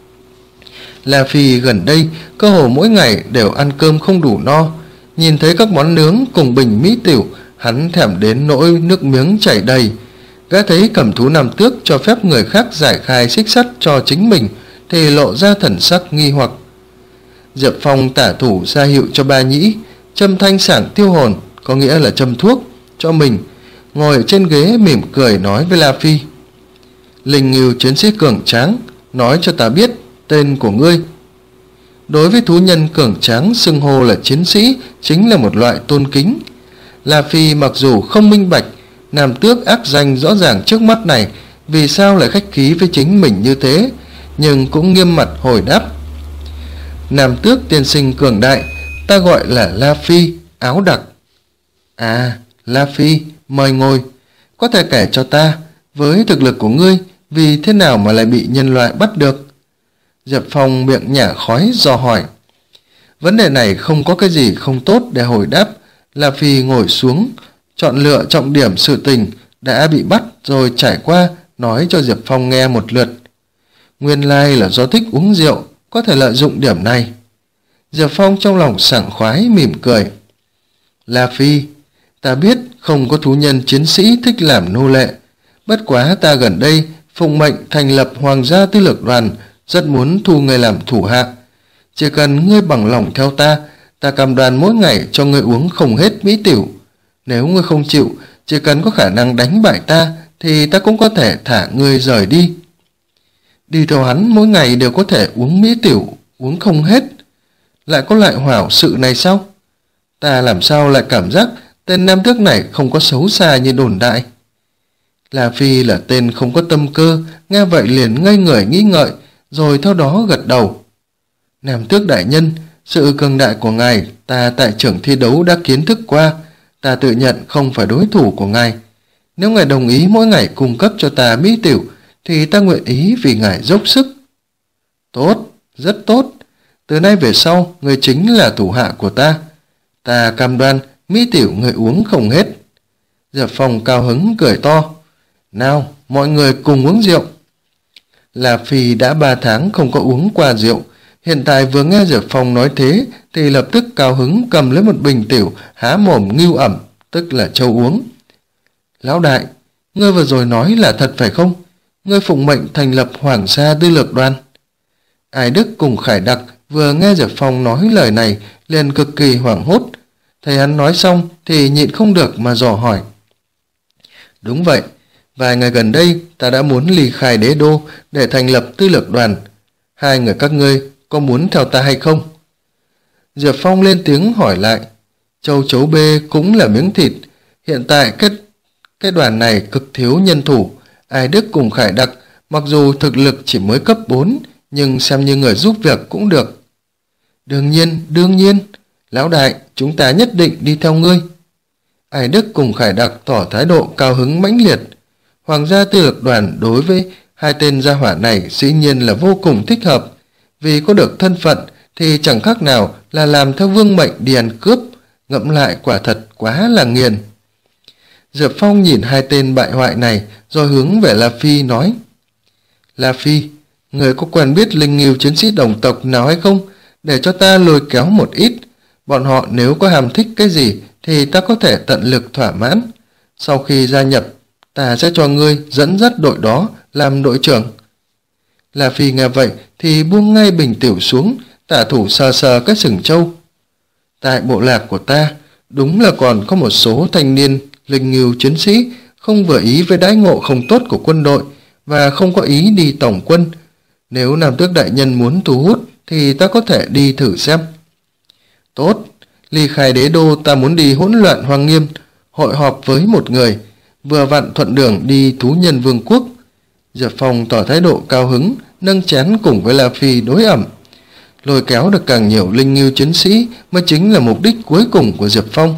La Phi gần đây cơ hồ mỗi ngày đều ăn cơm không đủ no, nhìn thấy các món nướng cùng bình mỹ tiểu, hắn thèm đến nỗi nước miếng chảy đầy. Gã thấy cầm thú Nam Tước cho phép người khác giải khai xích sắt cho chính mình thì lộ ra thần sắc nghi hoặc. Diệp Phong tả thủ ra hiệu cho Ba Nhĩ châm thanh sảng tiêu hồn, có nghĩa là châm thuốc cho mình, ngồi ở trên ghế mỉm cười nói với La Phi: Linh Ngưu chiến sĩ cường tráng, nói cho ta biết tên của ngươi. Đối với thú nhân cường tráng, xưng hô là chiến sĩ chính là một loại tôn kính. La Phi mặc dù không minh bạch Nam Tước ác danh rõ ràng trước mắt này vì sao lại khách khí với chính mình như thế, nhưng cũng nghiêm mặt hồi đáp: Nam Tước tiên sinh cường đại, ta gọi là La Phi, áo đặc. À, La Phi, mời ngồi. Có thể kể cho ta, với thực lực của ngươi, vì thế nào mà lại bị nhân loại bắt được? Diệp Phong miệng nhả khói dò hỏi. Vấn đề này không có cái gì không tốt để hồi đáp. La Phi ngồi xuống, chọn lựa trọng điểm sự tình đã bị bắt rồi trải qua, nói cho Diệp Phong nghe một lượt. Nguyên lai là do thích uống rượu, có thể lợi dụng điểm này. Diệp Phong trong lòng sảng khoái mỉm cười. La Phi, ta biết không có thú nhân chiến sĩ thích làm nô lệ, bất quá ta gần đây phụng mệnh thành lập Hoàng gia Tư lược đoàn, rất muốn thu ngươi làm thủ hạ. Chỉ cần ngươi bằng lòng theo ta, ta cam đoan mỗi ngày cho ngươi uống không hết mỹ tiểu. Nếu ngươi không chịu, chỉ cần có khả năng đánh bại ta thì ta cũng có thể thả ngươi rời đi. Đi theo hắn mỗi ngày đều có thể uống mỹ tiểu, uống không hết. Lại có loại hảo sự này sao? Ta làm sao lại cảm giác tên Nam Tước này không có xấu xa như đồn đại? La Phi là tên không có tâm cơ, nghe vậy liền ngây người nghĩ ngợi, rồi theo đó gật đầu. Nam Tước đại nhân, sự cường đại của ngài ta tại trưởng thi đấu đã kiến thức qua, ta tự nhận không phải đối thủ của ngài. Nếu ngài đồng ý mỗi ngày cung cấp cho ta mỹ tiểu thì ta nguyện ý vì ngài dốc sức. Tốt, rất tốt. Từ nay về sau, người chính là thủ hạ của ta. Ta cam đoan mỹ tiểu người uống không hết. Diệp Phong cao hứng cười to. Nào, mọi người cùng uống rượu. La Phi đã ba tháng không có uống qua rượu. Hiện tại vừa nghe Diệp Phong nói thế thì lập tức cao hứng cầm lấy một bình tiểu, há mồm ngưu ẩm, tức là châu uống. Lão đại, ngươi vừa rồi nói là thật phải không? Ngươi phụng mệnh thành lập Hoàng gia Tư lược đoàn. Ái Đức cùng Khải Đặc vừa nghe Diệp Phong nói lời này liền cực kỳ hoảng hốt. Thấy hắn nói xong thì nhịn không được mà dò hỏi. Đúng vậy, vài ngày gần đây ta đã muốn ly khai đế đô để thành lập tư lược đoàn. Hai người các ngươi có muốn theo ta hay không? Diệp Phong lên tiếng hỏi lại. Châu chấu bê cũng là miếng thịt. Hiện tại cái, cái đoàn này cực thiếu nhân thủ. Ái Đức cùng Khải Đặc mặc dù thực lực chỉ mới cấp bốn, nhưng xem như người giúp việc cũng được. Đương nhiên, đương nhiên, lão đại, chúng ta nhất định đi theo ngươi. Ái Đức cùng Khải Đặc tỏ thái độ cao hứng mãnh liệt. Hoàng gia Tư lược đoàn đối với hai tên gia hỏa này dĩ nhiên là vô cùng thích hợp. Vì có được thân phận thì chẳng khác nào là làm theo vương mệnh đi ăn cướp, ngẫm lại quả thật quá là nghiền. Diệp Phong nhìn hai tên bại hoại này rồi hướng về La Phi nói. La Phi, người có quen biết linh nghiêu chiến sĩ đồng tộc nào hay không? Để cho ta lôi kéo một ít. Bọn họ nếu có hàm thích cái gì thì ta có thể tận lực thỏa mãn. Sau khi gia nhập, ta sẽ cho ngươi dẫn dắt đội đó làm đội trưởng. La Phi nghe vậy thì buông ngay bình tiểu xuống, tả thủ sờ sờ cái sừng trâu. Tại bộ lạc của ta, đúng là còn có một số thanh niên linh nghiêu chiến sĩ không vừa ý với đãi ngộ không tốt của quân đội và không có ý đi tổng quân. Nếu Nam Tước đại nhân muốn thu hút thì ta có thể đi thử xem. Tốt, ly khai đế đô ta muốn đi hỗn loạn Hoang Nghiêm, hội họp với một người, vừa vặn thuận đường đi thú nhân vương quốc. Diệp Phong tỏ thái độ cao hứng, nâng chén cùng với La Phi đối ẩm. Lôi kéo được càng nhiều linh nghiêu chiến sĩ mới chính là mục đích cuối cùng của Diệp Phong.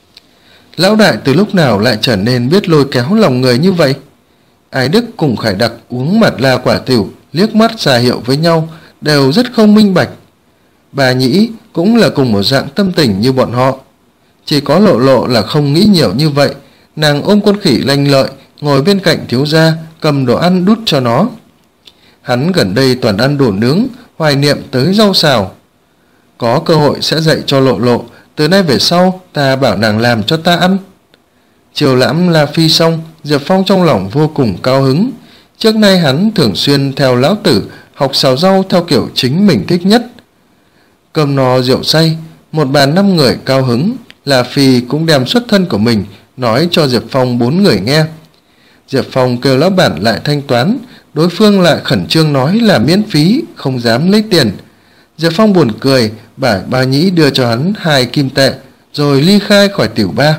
Lão đại từ lúc nào lại trở nên biết lôi kéo lòng người như vậy? Ái Đức cùng Khải Đặc uống mặt la quả tiểu, liếc mắt ra hiệu với nhau, đều rất không minh bạch. Bà Nhĩ cũng là cùng một dạng tâm tình như bọn họ. Chỉ có Lộ Lộ là không nghĩ nhiều như vậy, nàng ôm con khỉ lanh lợi, ngồi bên cạnh thiếu gia, cầm đồ ăn đút cho nó. Hắn gần đây toàn ăn đồ nướng, hoài niệm tới rau xào. Có cơ hội sẽ dạy cho Lộ Lộ, từ nay về sau ta bảo nàng làm cho ta ăn. Chiều lãm La Phi xong, Diệp Phong trong lòng vô cùng cao hứng. Trước nay hắn thường xuyên theo lão tử học xào rau theo kiểu chính mình thích nhất. Cơm no rượu say, một bàn năm người cao hứng, La Phi cũng đem xuất thân của mình nói cho Diệp Phong bốn người nghe. Diệp Phong kêu lão bản lại thanh toán, đối phương lại khẩn trương nói là miễn phí, không dám lấy tiền. Diệp Phong buồn cười, bảo Ba Nhĩ đưa cho hắn hai kim tệ, rồi ly khai khỏi tiểu ba.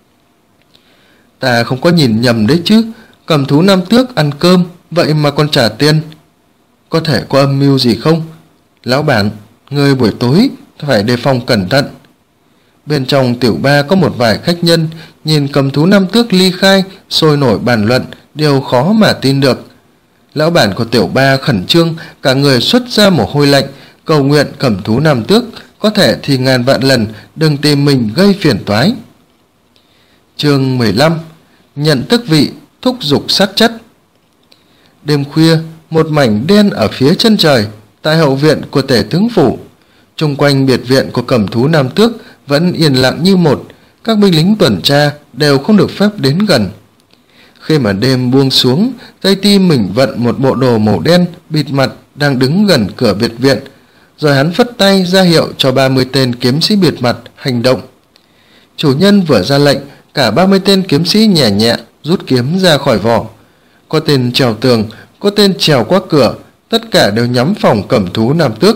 Ta không có nhìn nhầm đấy chứ, cầm thú năm tước ăn cơm, vậy mà còn trả tiền. Có thể có âm mưu gì không? Lão bản, người buổi tối phải đề phòng cẩn thận. Bên trong tiểu ba có một vài khách nhân, nhìn cầm thú năm tước ly khai, sôi nổi bàn luận, điều khó mà tin được. Lão bản của tiểu ba khẩn trương, cả người xuất ra mồ hôi lạnh, cầu nguyện cầm thú năm tước có thể thì ngàn vạn lần đừng tìm mình gây phiền toái. Chương mười lăm. Nhận tước vị, thúc giục sát chất. Đêm khuya, một mảnh đen ở phía chân trời, tại hậu viện của tể tướng phủ. Chung quanh biệt viện của cầm thú nam tước vẫn yên lặng như một, các binh lính tuần tra đều không được phép đến gần. Khi mà đêm buông xuống, Tây Ti mình vận một bộ đồ màu đen bịt mặt đang đứng gần cửa biệt viện, rồi hắn phất tay ra hiệu cho ba mươi tên kiếm sĩ bịt mặt hành động. Chủ nhân vừa ra lệnh, cả ba mươi tên kiếm sĩ nhẹ nhẹ rút kiếm ra khỏi vỏ. Có tên trèo tường, có tên trèo qua cửa, tất cả đều nhắm phòng cầm thú nam tước.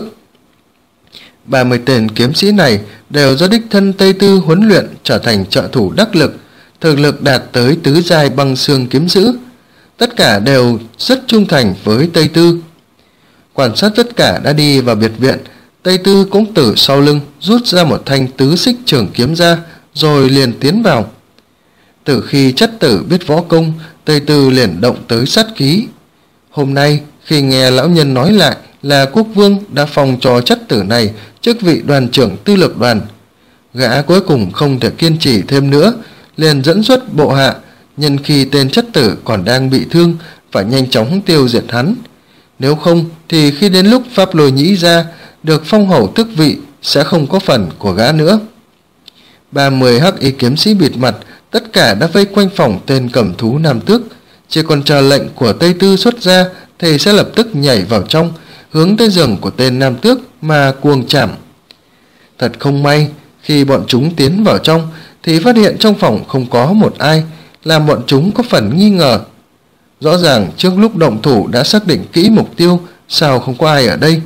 ba mươi tên kiếm sĩ này đều do đích thân Tây Tư huấn luyện trở thành trợ thủ đắc lực, thực lực đạt tới tứ giai băng xương kiếm giữ. Tất cả đều rất trung thành với Tây Tư. Quan sát tất cả đã đi vào biệt viện, Tây Tư cũng từ sau lưng rút ra một thanh tứ xích trường kiếm ra, rồi liền tiến vào. Từ khi chất tử biết võ công, Tây Tư liền động tới sát ký. Hôm nay, khi nghe lão nhân nói lại là quốc vương đã phong cho chất tử này chức vị đoàn trưởng tư lược đoàn, gã cuối cùng không thể kiên trì thêm nữa, liền dẫn xuất bộ hạ, nhân khi tên chất tử còn đang bị thương, phải nhanh chóng tiêu diệt hắn. Nếu không thì khi đến lúc Pháp Lôi Nhĩ ra, được phong hầu tước vị sẽ không có phần của gã nữa. ba mươi hắc y kiếm sĩ bịt mặt tất cả đã vây quanh phòng tên cầm thú nam tước, chỉ còn chờ lệnh của Tây Tư xuất ra thì sẽ lập tức nhảy vào trong, hướng tới giường của tên nam tước mà cuồng chạm. Thật không may, khi bọn chúng tiến vào trong thì phát hiện trong phòng không có một ai, làm bọn chúng có phần nghi ngờ. Rõ ràng trước lúc động thủ đã xác định kỹ mục tiêu, sao không có ai ở đây?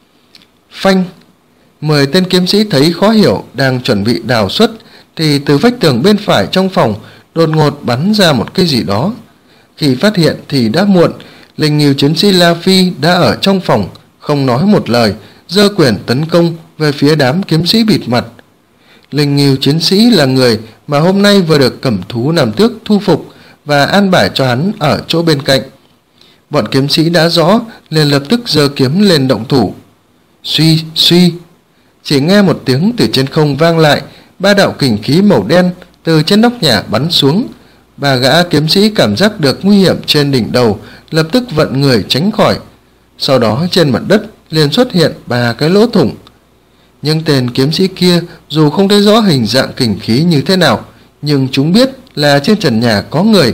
Phanh! Mười tên kiếm sĩ thấy khó hiểu, đang chuẩn bị đào xuất thì từ vách tường bên phải trong phòng đột ngột bắn ra một cái gì đó. Khi phát hiện thì đã muộn, Linh Nghiêu chiến sĩ La Phi đã ở trong phòng, không nói một lời, giơ quyền tấn công về phía đám kiếm sĩ bịt mặt. Linh Nghiêu chiến sĩ là người mà hôm nay vừa được cầm thú nam tước thu phục và an bài cho hắn ở chỗ bên cạnh. Bọn kiếm sĩ đã rõ, liền lập tức giơ kiếm lên động thủ. Suy, suy! Chỉ nghe một tiếng từ trên không vang lại, ba đạo kình khí màu đen từ trên nóc nhà bắn xuống. Ba gã kiếm sĩ cảm giác được nguy hiểm trên đỉnh đầu, lập tức vận người tránh khỏi. Sau đó trên mặt đất liền xuất hiện ba cái lỗ thủng. Nhưng tên kiếm sĩ kia dù không thấy rõ hình dạng kình khí như thế nào, nhưng chúng biết là trên trần nhà có người.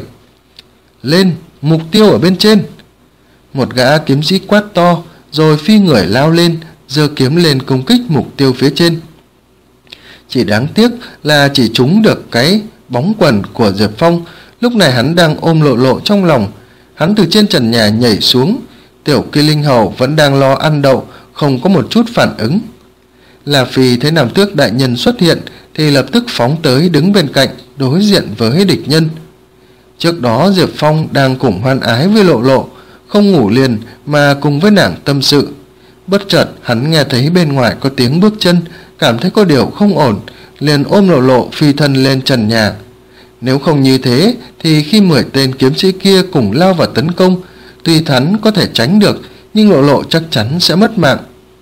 Lên, mục tiêu ở bên trên! Một gã kiếm sĩ quát to, rồi phi người lao lên, giơ kiếm lên công kích mục tiêu phía trên. Chỉ đáng tiếc là chỉ trúng được cái bóng quần của Diệp Phong. Lúc này hắn đang ôm Lộ Lộ trong lòng. Hắn từ trên trần nhà nhảy xuống, tiểu Kỳ Linh Hầu vẫn đang lo ăn đậu, không có một chút phản ứng. La Phi thấy nam tước đại nhân xuất hiện thì lập tức phóng tới đứng bên cạnh, đối diện với địch nhân. Trước đó Diệp Phong đang cùng hoan ái với Lộ Lộ, không ngủ liền mà cùng với nàng tâm sự. Bất chợt hắn nghe thấy bên ngoài có tiếng bước chân, cảm thấy có điều không ổn, liền ôm Lộ Lộ phi thân lên trần nhà. Nếu không như thế thì khi mười tên kiếm sĩ kia cùng lao vào tấn công, tuy hắn có thể tránh được, nhưng Lộ Lộ chắc chắn sẽ mất mạng.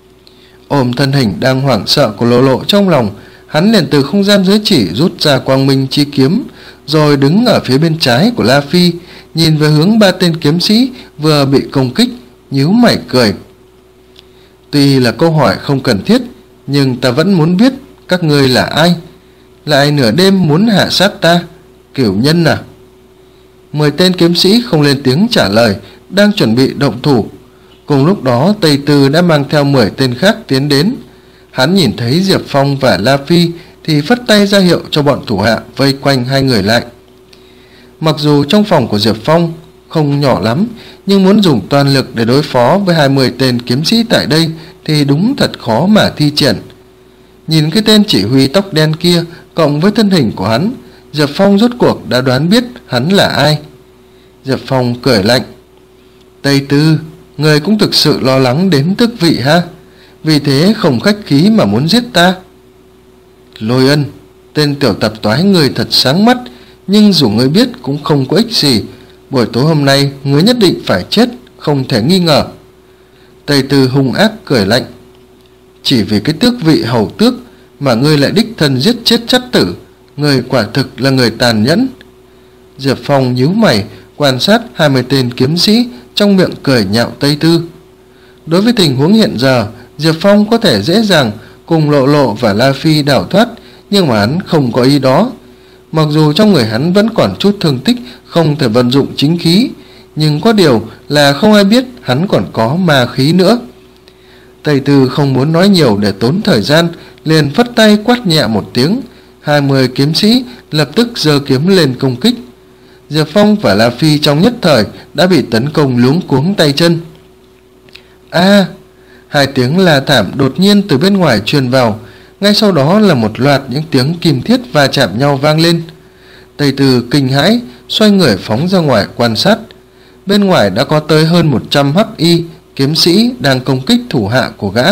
Ôm thân hình đang hoảng sợ của Lộ Lộ trong lòng, hắn liền từ không gian giới chỉ rút ra quang minh chi kiếm, rồi đứng ở phía bên trái của La Phi, nhìn về hướng ba tên kiếm sĩ vừa bị công kích, nhíu mày cười. Tuy là câu hỏi không cần thiết, nhưng ta vẫn muốn biết các ngươi là ai, lại nửa đêm muốn hạ sát ta, cửu nhân à? Mười tên kiếm sĩ không lên tiếng trả lời, đang chuẩn bị động thủ. Cùng lúc đó Tây Tư đã mang theo mười tên khác tiến đến. Hắn nhìn thấy Diệp Phong và La Phi thì phất tay ra hiệu cho bọn thủ hạ vây quanh hai người lại. Mặc dù trong phòng của Diệp Phong không nhỏ lắm, nhưng muốn dùng toàn lực để đối phó với hai mươi tên kiếm sĩ tại đây thì đúng thật khó mà thi triển. Nhìn cái tên chỉ huy tóc đen kia cộng với thân hình của hắn, Diệp Phong rốt cuộc đã đoán biết hắn là ai. Diệp Phong cười lạnh: Tây Tư, người cũng thực sự lo lắng đến tước vị ha, vì thế không khách khí mà muốn giết ta. Lôi Ân, tên tiểu tạp toái người thật sáng mắt, nhưng dù ngươi biết cũng không có ích gì. Buổi tối hôm nay ngươi nhất định phải chết, không thể nghi ngờ. Tây Tư hung ác cười lạnh: Chỉ vì cái tước vị hầu tước mà ngươi lại đích thân giết chết Trát Tử, người quả thực là người tàn nhẫn. Diệp Phong nhíu mày quan sát hai mươi tên kiếm sĩ, trong miệng cười nhạo Tây Tư. Đối với tình huống hiện giờ, Diệp Phong có thể dễ dàng cùng Lộ Lộ và La Phi đào thoát, nhưng mà hắn không có ý đó. Mặc dù trong người hắn vẫn còn chút thương tích, không thể vận dụng chính khí, nhưng có điều là không ai biết hắn còn có ma khí nữa. Tây Tư không muốn nói nhiều để tốn thời gian, liền phất tay quát nhẹ một tiếng. Hai mươi kiếm sĩ lập tức giơ kiếm lên công kích. Diệp Phong và La Phi trong nhất thời đã bị tấn công luống cuống tay chân. A! Hai tiếng la thảm đột nhiên từ bên ngoài truyền vào, ngay sau đó là một loạt những tiếng kim thiết va chạm nhau vang lên. Tây Tư kinh hãi, xoay người phóng ra ngoài quan sát. Bên ngoài đã có tới hơn một trăm hắc y kiếm sĩ đang công kích thủ hạ của gã.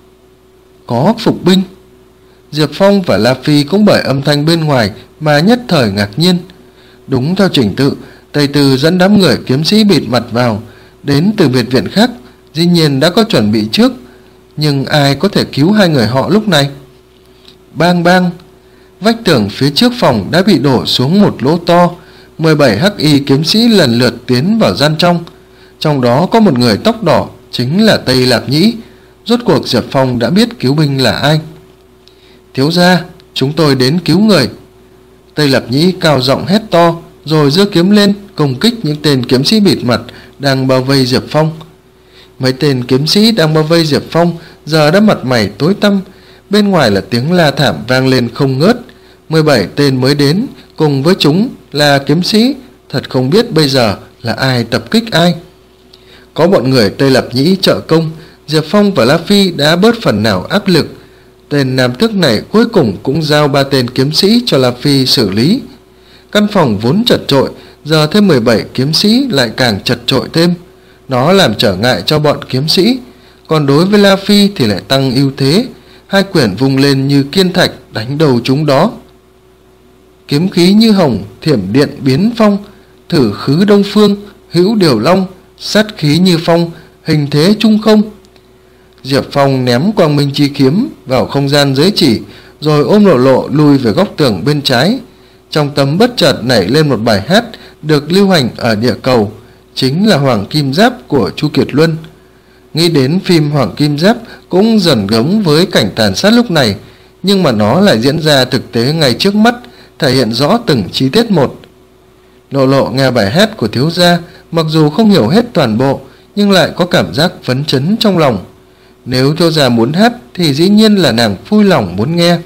Có phục binh. Diệp Phong và La Phi cũng bởi âm thanh bên ngoài mà nhất thời ngạc nhiên. Đúng theo trình tự, Tây Tư dẫn đám người kiếm sĩ bịt mặt vào, đến từ biệt viện khác, dĩ nhiên đã có chuẩn bị trước, nhưng ai có thể cứu hai người họ lúc này? Bang bang, vách tường phía trước phòng đã bị đổ xuống một lỗ to. Mười bảy hắc y kiếm sĩ lần lượt tiến vào gian trong, trong đó có một người tóc đỏ, chính là Tây Lạp Nhĩ. Rốt cuộc Diệp Phong đã biết cứu binh là ai. Thiếu gia, chúng tôi đến cứu người. Tây Lạp Nhĩ cao giọng hét to, rồi giơ kiếm lên công kích những tên kiếm sĩ bịt mặt đang bao vây Diệp Phong. Mấy tên kiếm sĩ đang bao vây Diệp Phong giờ đã mặt mày tối tăm, bên ngoài là tiếng la thảm vang lên không ngớt. Mười bảy tên mới đến cùng với chúng là kiếm sĩ, thật không biết bây giờ là ai tập kích ai. Có bọn người Tây Lạp Nhĩ trợ công, Diệp Phong và La Phi đã bớt phần nào áp lực. Tên nam tước này cuối cùng cũng giao ba tên kiếm sĩ cho La Phi xử lý. Căn phòng vốn chật chội, giờ thêm mười bảy kiếm sĩ lại càng chật chội thêm. Nó làm trở ngại cho bọn kiếm sĩ, còn đối với La Phi thì lại tăng ưu thế. Hai quyển vung lên như kiên thạch đánh đầu chúng đó. Kiếm khí như hồng, thiểm điện biến phong, thử khứ đông phương, hữu điều long, sát khí như phong, hình thế trung không. Diệp Phong ném quang minh chi kiếm vào không gian giới chỉ, rồi ôm Lộ Lộ lui về góc tường bên trái. Trong tâm bất chợt nảy lên một bài hát được lưu hành ở địa cầu, chính là Hoàng Kim Giáp của Chu Kiệt Luân. Nghĩ đến phim Hoàng Kim Giáp cũng dần gống với cảnh tàn sát lúc này, nhưng mà nó lại diễn ra thực tế ngay trước mắt, thể hiện rõ từng chi tiết một. Lộ Lộ nghe bài hát của thiếu gia, mặc dù không hiểu hết toàn bộ, nhưng lại có cảm giác phấn chấn trong lòng. Nếu thiếu gia muốn hát thì dĩ nhiên là nàng vui lòng muốn nghe.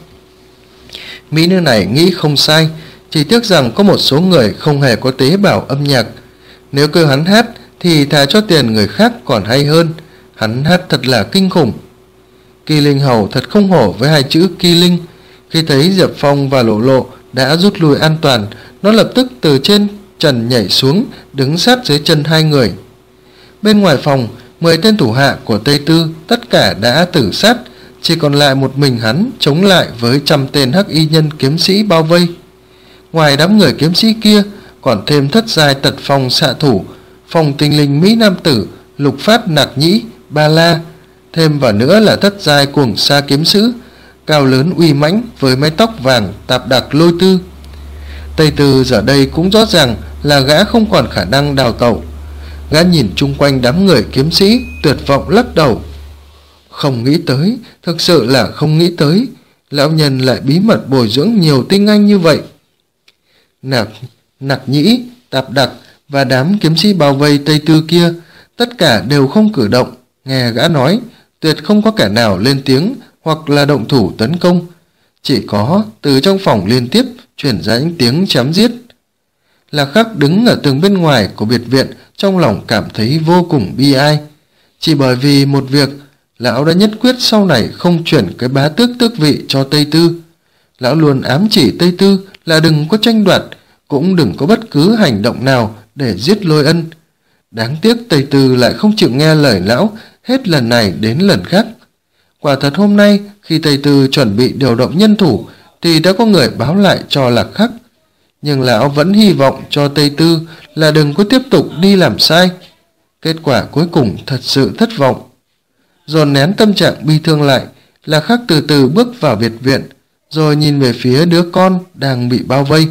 Mỹ nữ này nghĩ không sai, chỉ tiếc rằng có một số người không hề có tế bào âm nhạc. Nếu kêu hắn hát thì thà cho tiền người khác còn hay hơn. Hắn hát thật là kinh khủng. Kỳ Linh Hầu thật không hổ với hai chữ Kỳ Linh. Khi thấy Diệp Phong và Lộ Lộ đã rút lui an toàn, nó lập tức từ trên trần nhảy xuống, đứng sát dưới chân hai người. Bên ngoài phòng, mười tên thủ hạ của Tây Tư tất cả đã tử sát, chỉ còn lại một mình hắn chống lại với trăm tên hắc y nhân kiếm sĩ bao vây. Ngoài đám người kiếm sĩ kia, còn thêm thất giai tật phong xạ thủ, phòng tinh linh Mỹ Nam Tử, lục phát nạc nhĩ, ba la. Thêm vào nữa là thất giai cuồng sa kiếm sứ, cao lớn uy mãnh với mái tóc vàng tạp đặc Lôi Tư. Tây Tư giờ đây cũng rõ ràng là gã không còn khả năng đào tẩu. Gã nhìn chung quanh đám người kiếm sĩ, tuyệt vọng lắc đầu. Không nghĩ tới, thực sự là không nghĩ tới, lão nhân lại bí mật bồi dưỡng nhiều tinh anh như vậy. Nặc, Nặc Nhĩ, Tạp Đặc và đám kiếm sĩ bao vây Tây Tư kia, tất cả đều không cử động, nghe gã nói, tuyệt không có kẻ nào lên tiếng hoặc là động thủ tấn công. Chỉ có từ trong phòng liên tiếp chuyển ra những tiếng chém giết. Lạc Khắc đứng ở tường bên ngoài của biệt viện, trong lòng cảm thấy vô cùng bi ai. Chỉ bởi vì một việc, lão đã nhất quyết sau này không chuyển cái bá tước tước vị cho Tây Tư. Lão luôn ám chỉ Tây Tư là đừng có tranh đoạt, cũng đừng có bất cứ hành động nào để giết Lôi Ân. Đáng tiếc Tây Tư lại không chịu nghe lời lão, hết lần này đến lần khác. Quả thật hôm nay, khi Tây Tư chuẩn bị điều động nhân thủ, thì đã có người báo lại cho Lạc Khắc. Nhưng lão vẫn hy vọng cho Tây Tư là đừng có tiếp tục đi làm sai. Kết quả cuối cùng thật sự thất vọng. Dồn nén tâm trạng bi thương lại, Lạc Khắc từ từ bước vào biệt viện, rồi nhìn về phía đứa con đang bị bao vây.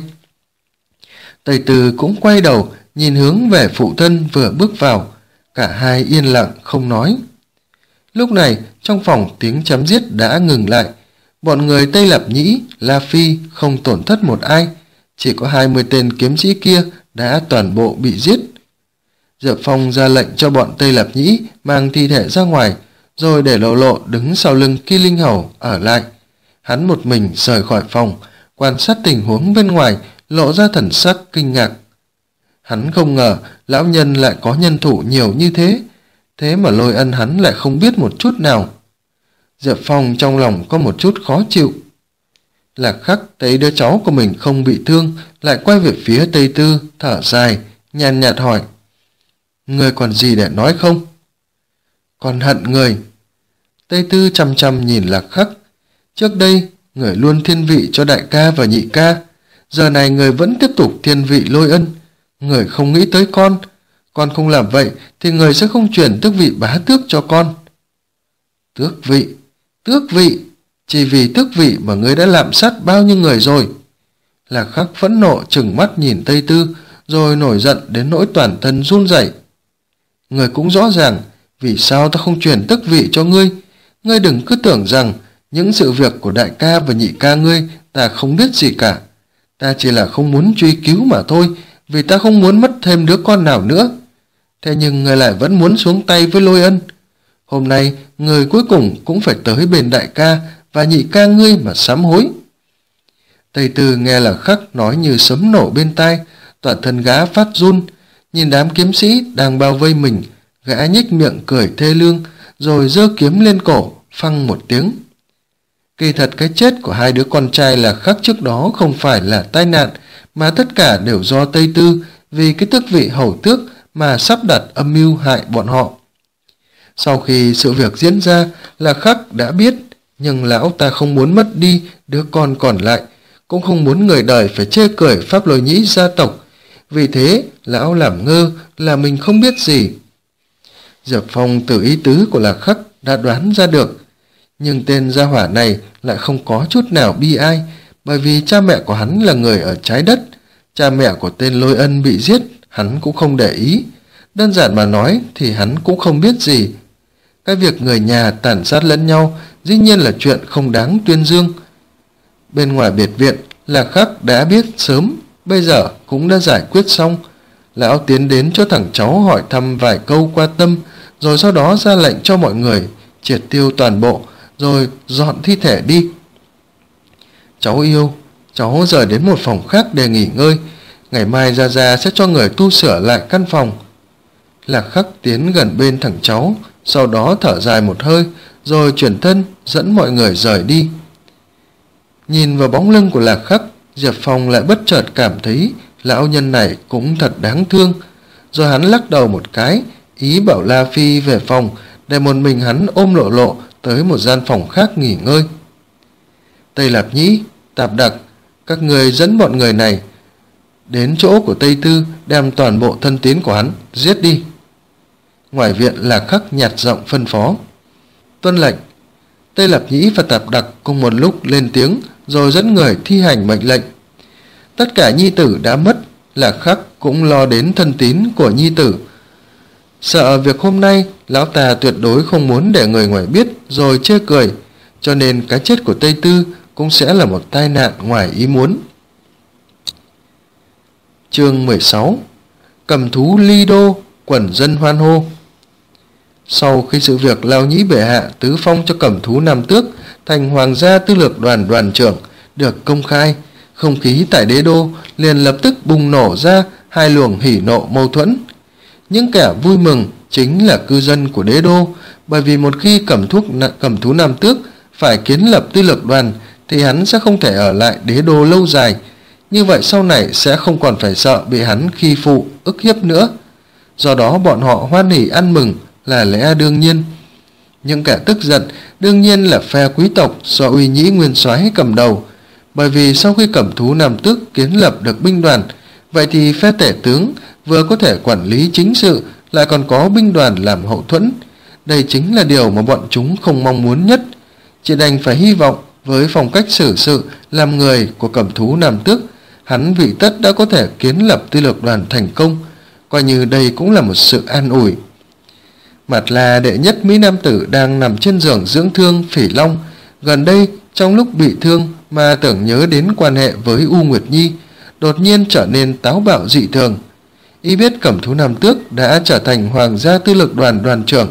Tây Tư cũng quay đầu, nhìn hướng về phụ thân vừa bước vào. Cả hai yên lặng không nói. Lúc này, trong phòng tiếng chém giết đã ngừng lại. Bọn người Tây Lạp Nhĩ, La Phi không tổn thất một ai. Chỉ có hai mươi tên kiếm sĩ kia đã toàn bộ bị giết. Diệp Phong ra lệnh cho bọn Tây Lạp Nhĩ mang thi thể ra ngoài, rồi để Lộ Lộ đứng sau lưng Kỳ Linh Hầu ở lại. Hắn một mình rời khỏi phòng, quan sát tình huống bên ngoài, lộ ra thần sắc kinh ngạc. Hắn không ngờ lão nhân lại có nhân thủ nhiều như thế, thế mà Lôi Ân hắn lại không biết một chút nào. Diệp Phong trong lòng có một chút khó chịu. Lạc Khắc thấy đứa cháu của mình không bị thương, lại quay về phía Tây Tư, thở dài, nhàn nhạt hỏi. Người còn gì để nói không? Còn hận người. Tây Tư chăm chăm nhìn Lạc Khắc. Trước đây, người luôn thiên vị cho đại ca và nhị ca. Giờ này người vẫn tiếp tục thiên vị Lôi Ân. Người không nghĩ tới con. Con không làm vậy thì người sẽ không chuyển tước vị bá tước cho con. Tước vị, tước vị. Chỉ vì tước vị mà người đã lạm sát bao nhiêu người rồi. Lạc Khắc phẫn nộ trừng mắt nhìn Tây Tư, rồi nổi giận đến nỗi toàn thân run rẩy. Người cũng rõ ràng vì sao ta không truyền tước vị cho ngươi. Ngươi đừng cứ tưởng rằng những sự việc của đại ca và nhị ca ngươi ta không biết gì cả. Ta chỉ là không muốn truy cứu mà thôi, vì ta không muốn mất thêm đứa con nào nữa. Thế nhưng người lại vẫn muốn xuống tay với Lôi Ân. Hôm nay người cuối cùng cũng phải tới bên đại ca và nhị ca ngươi mà sám hối. Tây Tư nghe Lạc Khắc nói như sấm nổ bên tai, toàn thân gã phát run. Nhìn đám kiếm sĩ đang bao vây mình, gã nhếch miệng cười thê lương, rồi giơ kiếm lên cổ, phăng một tiếng. Kỳ thật cái chết của hai đứa con trai Lạc Khắc trước đó không phải là tai nạn, mà tất cả đều do Tây Tư vì cái tước vị hầu tước mà sắp đặt âm mưu hại bọn họ. Sau khi sự việc diễn ra, Lạc Khắc đã biết, nhưng lão ta không muốn mất đi đứa con còn lại, cũng không muốn người đời phải chê cười Pháp Lôi Nhĩ gia tộc. Vì thế, lão làm ngơ là mình không biết gì. Diệp Phong từ ý tứ của Lạc Khắc đã đoán ra được, nhưng tên gia hỏa này lại không có chút nào bi ai, bởi vì cha mẹ của hắn là người ở trái đất. Cha mẹ của tên Lôi Ân bị giết, hắn cũng không để ý. Đơn giản mà nói thì hắn cũng không biết gì. Cái việc người nhà tàn sát lẫn nhau dĩ nhiên là chuyện không đáng tuyên dương. Bên ngoài biệt viện, Lạc Khắc đã biết sớm, bây giờ cũng đã giải quyết xong. Lão tiến đến cho thằng cháu hỏi thăm vài câu qua tâm, rồi sau đó ra lệnh cho mọi người triệt tiêu toàn bộ, rồi dọn thi thể đi. Cháu yêu, cháu rời đến một phòng khác để nghỉ ngơi. Ngày mai Gia Gia sẽ cho người tu sửa lại căn phòng. Lạc Khắc tiến gần bên thằng cháu, sau đó thở dài một hơi, rồi chuyển thân dẫn mọi người rời đi. Nhìn vào bóng lưng của Lạc Khắc, Diệp Phong lại bất chợt cảm thấy lão nhân này cũng thật đáng thương. Rồi hắn lắc đầu một cái, ý bảo La Phi về phòng, để một mình hắn ôm Lộ Lộ tới một gian phòng khác nghỉ ngơi. Tây Lạp Nhĩ, Tạp Đặc, các người dẫn bọn người này đến chỗ của Tây Tư, đem toàn bộ thân tín của hắn giết đi. Ngoài viện, Lạc Khắc nhạt giọng phân phó. Tuân lệnh. Tây Lạp Nhĩ và Tạp Đặc cùng một lúc lên tiếng, rồi dẫn người thi hành mệnh lệnh. Tất cả nhi tử đã mất, Lạc Khắc cũng lo đến thân tín của nhi tử. Sợ việc hôm nay lão ta tuyệt đối không muốn để người ngoài biết, rồi chê cười, cho nên cái chết của Tây Tư cũng sẽ là một tai nạn ngoài ý muốn. Chương mười sáu. Cầm thú ly đô, quần dân hoan hô. Sau khi sự việc Lão Nhĩ bệ hạ tứ phong cho Cầm thú Nam Tước thành hoàng gia tư lược đoàn đoàn trưởng được công khai, không khí tại đế đô liền lập tức bùng nổ ra hai luồng hỉ nộ mâu thuẫn. Những kẻ vui mừng chính là cư dân của đế đô, bởi vì một khi Cầm thú Cầm thú Nam Tước phải kiến lập tư lược đoàn thì hắn sẽ không thể ở lại đế đô lâu dài, như vậy sau này sẽ không còn phải sợ bị hắn khi phụ ức hiếp nữa. Do đó bọn họ hoan hỉ ăn mừng là lẽ đương nhiên. Những kẻ tức giận đương nhiên là phe quý tộc do Uy Nhĩ nguyên soái cầm đầu, bởi vì sau khi Cầm thú Nam Tước kiến lập được binh đoàn, vậy thì phe tể tướng vừa có thể quản lý chính sự, lại còn có binh đoàn làm hậu thuẫn. Đây chính là điều mà bọn chúng không mong muốn nhất. Chỉ đành phải hy vọng với phong cách xử sự làm người của Cầm thú Nam Tước, hắn vị tất đã có thể kiến lập tư lược đoàn thành công, coi như đây cũng là một sự an ủi. Mạt La đệ nhất Mỹ Nam tử đang nằm trên giường dưỡng thương Phỉ Long, gần đây trong lúc bị thương mà tưởng nhớ đến quan hệ với U Nguyệt Nhi, đột nhiên trở nên táo bạo dị thường. Y biết Cầm thú Nam Tước đã trở thành hoàng gia tư lược đoàn đoàn trưởng,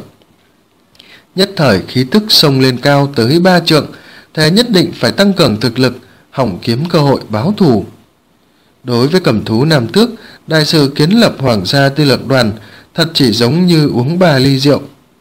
nhất thời khí tức xông lên cao tới ba trượng, thề nhất định phải tăng cường thực lực, hỏng kiếm cơ hội báo thù. Đối với Cầm thú Nam Tước, đại sự kiến lập hoàng gia tư lược đoàn thật chỉ giống như uống ba ly rượu,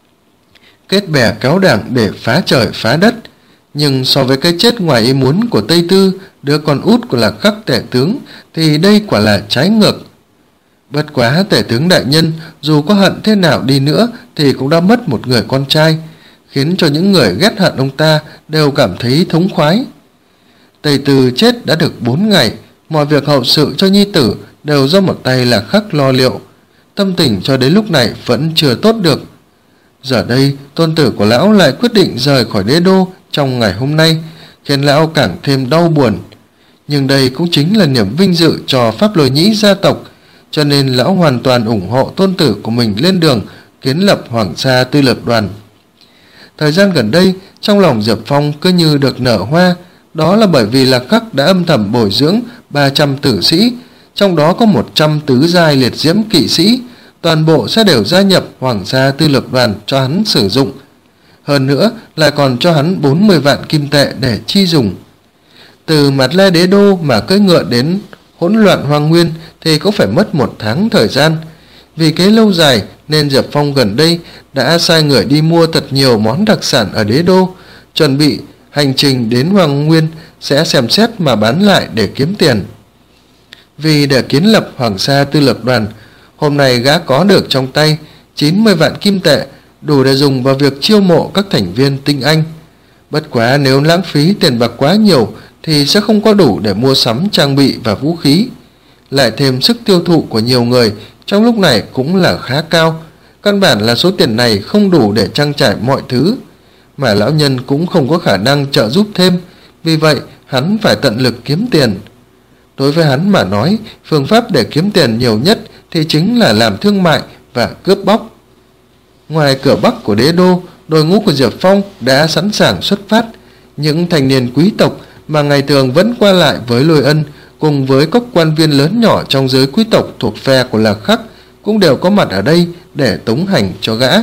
kết bè kéo đảng để phá trời phá đất. Nhưng so với cái chết ngoài ý muốn của Tây Tư, đứa con út của Lạc Khắc tể tướng, thì đây quả là trái ngược. Bất quá tể tướng đại nhân dù có hận thế nào đi nữa thì cũng đã mất một người con trai, khiến cho những người ghét hận ông ta đều cảm thấy thống khoái. Tây Tư chết đã được bốn ngày, mọi việc hậu sự cho nhi tử đều do một tay Lạc Khắc lo liệu, tâm tình cho đến lúc này vẫn chưa tốt được. Giờ đây tôn tử của lão lại quyết định rời khỏi đế đô trong ngày hôm nay, khiến lão càng thêm đau buồn. Nhưng đây cũng chính là niềm vinh dự cho Pháp Lôi Nhĩ gia tộc, cho nên lão hoàn toàn ủng hộ tôn tử của mình lên đường kiến lập hoàng gia tư lược đoàn. Thời gian gần đây trong lòng Diệp Phong cứ như được nở hoa, đó là bởi vì Lạc Khắc đã âm thầm bồi dưỡng ba trăm tử sĩ, trong đó có một trăm tứ giai liệt diễm kỵ sĩ, toàn bộ sẽ đều gia nhập hoàng gia tư lược đoàn cho hắn sử dụng. Hơn nữa lại còn cho hắn bốn mươi vạn kim tệ để chi dùng. Từ Mạt La đế đô mà cưỡi ngựa đến hỗn loạn hoang nguyên thì cũng phải mất một tháng thời gian. Vì kế lâu dài nên Diệp Phong gần đây đã sai người đi mua thật nhiều món đặc sản ở đế đô, chuẩn bị hành trình đến hoang nguyên sẽ xem xét mà bán lại để kiếm tiền. Vì để kiến lập hoàng gia tư lược đoàn, hôm nay gã có được trong tay chín mươi vạn kim tệ, đủ để dùng vào việc chiêu mộ các thành viên tinh anh. Bất quá nếu lãng phí tiền bạc quá nhiều thì sẽ không có đủ để mua sắm trang bị và vũ khí. Lại thêm sức tiêu thụ của nhiều người trong lúc này cũng là khá cao, căn bản là số tiền này không đủ để trang trải mọi thứ, mà lão nhân cũng không có khả năng trợ giúp thêm, vì vậy hắn phải tận lực kiếm tiền. Đối với hắn mà nói, phương pháp để kiếm tiền nhiều nhất thì chính là làm thương mại và cướp bóc. Ngoài cửa bắc của đế đô, đội ngũ của Diệp Phong đã sẵn sàng xuất phát. Những thanh niên quý tộc mà ngày thường vẫn qua lại với Lôi Ân, cùng với các quan viên lớn nhỏ trong giới quý tộc thuộc phe của Lạc Khắc cũng đều có mặt ở đây để tống hành cho gã.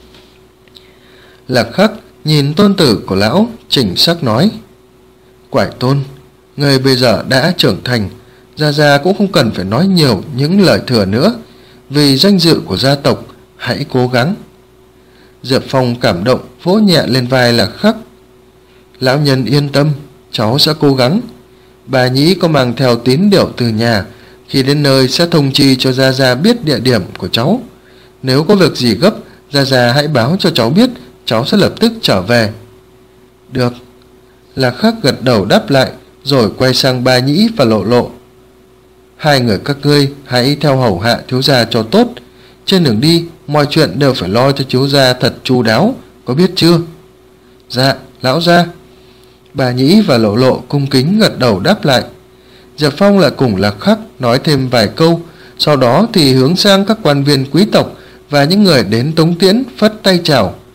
Lạc Khắc nhìn tôn tử của lão, chỉnh sắc nói: Quải Tôn, người bây giờ đã trưởng thành, Gia Gia cũng không cần phải nói nhiều những lời thừa nữa, vì danh dự của gia tộc hãy cố gắng. Diệp Phong cảm động vỗ nhẹ lên vai Lạc Khắc: Lão nhân yên tâm, cháu sẽ cố gắng. Bà Nhĩ có mang theo tín điệu từ nhà, khi đến nơi sẽ thông chi cho Gia Gia biết địa điểm của cháu. Nếu có việc gì gấp, Gia Gia hãy báo cho cháu biết, cháu sẽ lập tức trở về. Được. Lạc Khắc gật đầu đáp lại, rồi quay sang Bà Nhĩ và Lộ Lộ: Hai người các ngươi hãy theo hầu hạ thiếu gia cho tốt, trên đường đi mọi chuyện đều phải lo cho thiếu gia thật chu đáo, có biết chưa? Dạ, lão gia. Bà Nhĩ và Lộ Lộ cung kính gật đầu đáp lại. Diệp Phong lại cùng Lạc Khắc nói thêm vài câu, sau đó thì hướng sang các quan viên quý tộc và những người đến tống tiễn phất tay chào.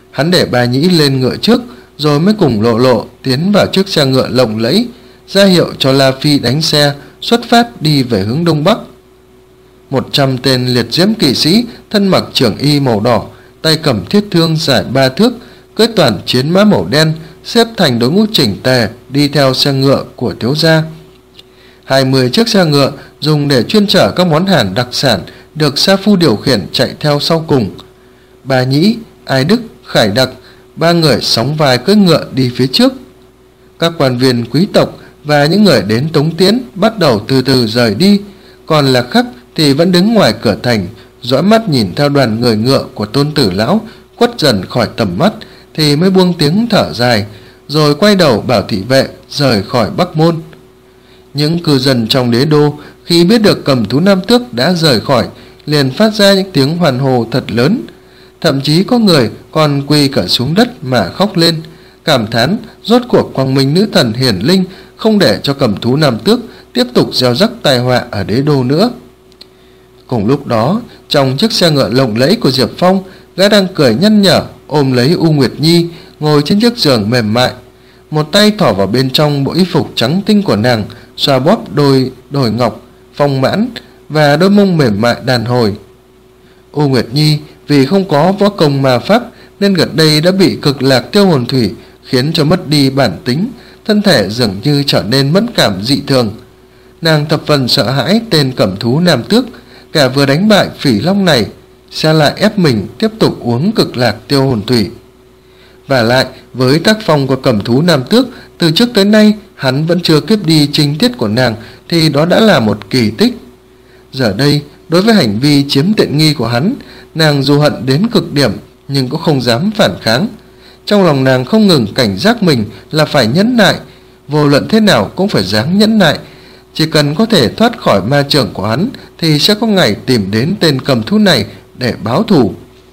Hắn để Ba Nhĩ lên ngựa trước, rồi mới cùng Lộ Lộ tiến vào chiếc xe ngựa lộng lẫy, ra hiệu cho La Phi đánh xe xuất phát đi về hướng đông bắc. Một trăm tên liệt diễm kỵ sĩ thân mặc trường y màu đỏ, tay cầm thiết thương dài ba thước, cưỡi toàn chiến mã màu đen, xếp thành đối ngũ chỉnh tề đi theo xe ngựa của thiếu gia. Hai mươi chiếc xe ngựa dùng để chuyên chở các món hàng đặc sản được sa phu điều khiển chạy theo sau cùng. Ba Nhĩ, Ai Đức, Khải Đặc, ba người sóng vai cưỡi ngựa đi phía trước. Các quan viên quý tộc và những người đến tống tiễn bắt đầu từ từ rời đi, còn Lạc Khắc thì vẫn đứng ngoài cửa thành, dõi mắt nhìn theo đoàn người ngựa của Tôn Tử Lão khuất dần khỏi tầm mắt, thì mới buông tiếng thở dài, rồi quay đầu bảo thị vệ rời khỏi Bắc Môn. Những cư dân trong đế đô khi biết được Cầm Thú Nam Tước đã rời khỏi, liền phát ra những tiếng hoan hô thật lớn, thậm chí có người còn quỳ cả xuống đất mà khóc lên, cảm thán rốt cuộc Quang Minh nữ thần hiển linh không để cho Cầm Thú Nam Tước tiếp tục gieo rắc tai họa ở đế đô nữa. Cùng lúc đó, trong chiếc xe ngựa lộng lẫy của Diệp Phong, gã đang cười nhăn nhở ôm lấy U Nguyệt Nhi ngồi trên chiếc giường mềm mại, một tay thỏ vào bên trong bộ y phục trắng tinh của nàng, xoa bóp đôi đồi ngọc phong mãn và đôi mông mềm mại đàn hồi. U Nguyệt Nhi vì không có võ công ma pháp nên gần đây đã bị cực lạc tiêu hồn thủy khiến cho mất đi bản tính, thân thể dường như trở nên mẫn cảm dị thường. Nàng thập phần sợ hãi tên Cầm Thú Nam Tước, cả vừa đánh bại Phỉ Long này sẽ lại ép mình tiếp tục uống cực lạc tiêu hồn thủy. Và lại với tác phong của Cầm Thú Nam Tước, từ trước tới nay hắn vẫn chưa cướp đi trinh tiết của nàng, thì đó đã là một kỳ tích. Giờ đây, đối với hành vi chiếm tiện nghi của hắn, nàng dù hận đến cực điểm nhưng cũng không dám phản kháng. Trong lòng nàng không ngừng cảnh giác mình là phải nhẫn nại, vô luận thế nào cũng phải dáng nhẫn nại. Chỉ cần có thể thoát khỏi ma trưởng của hắn thì sẽ có ngày tìm đến tên cầm thú này để báo thù.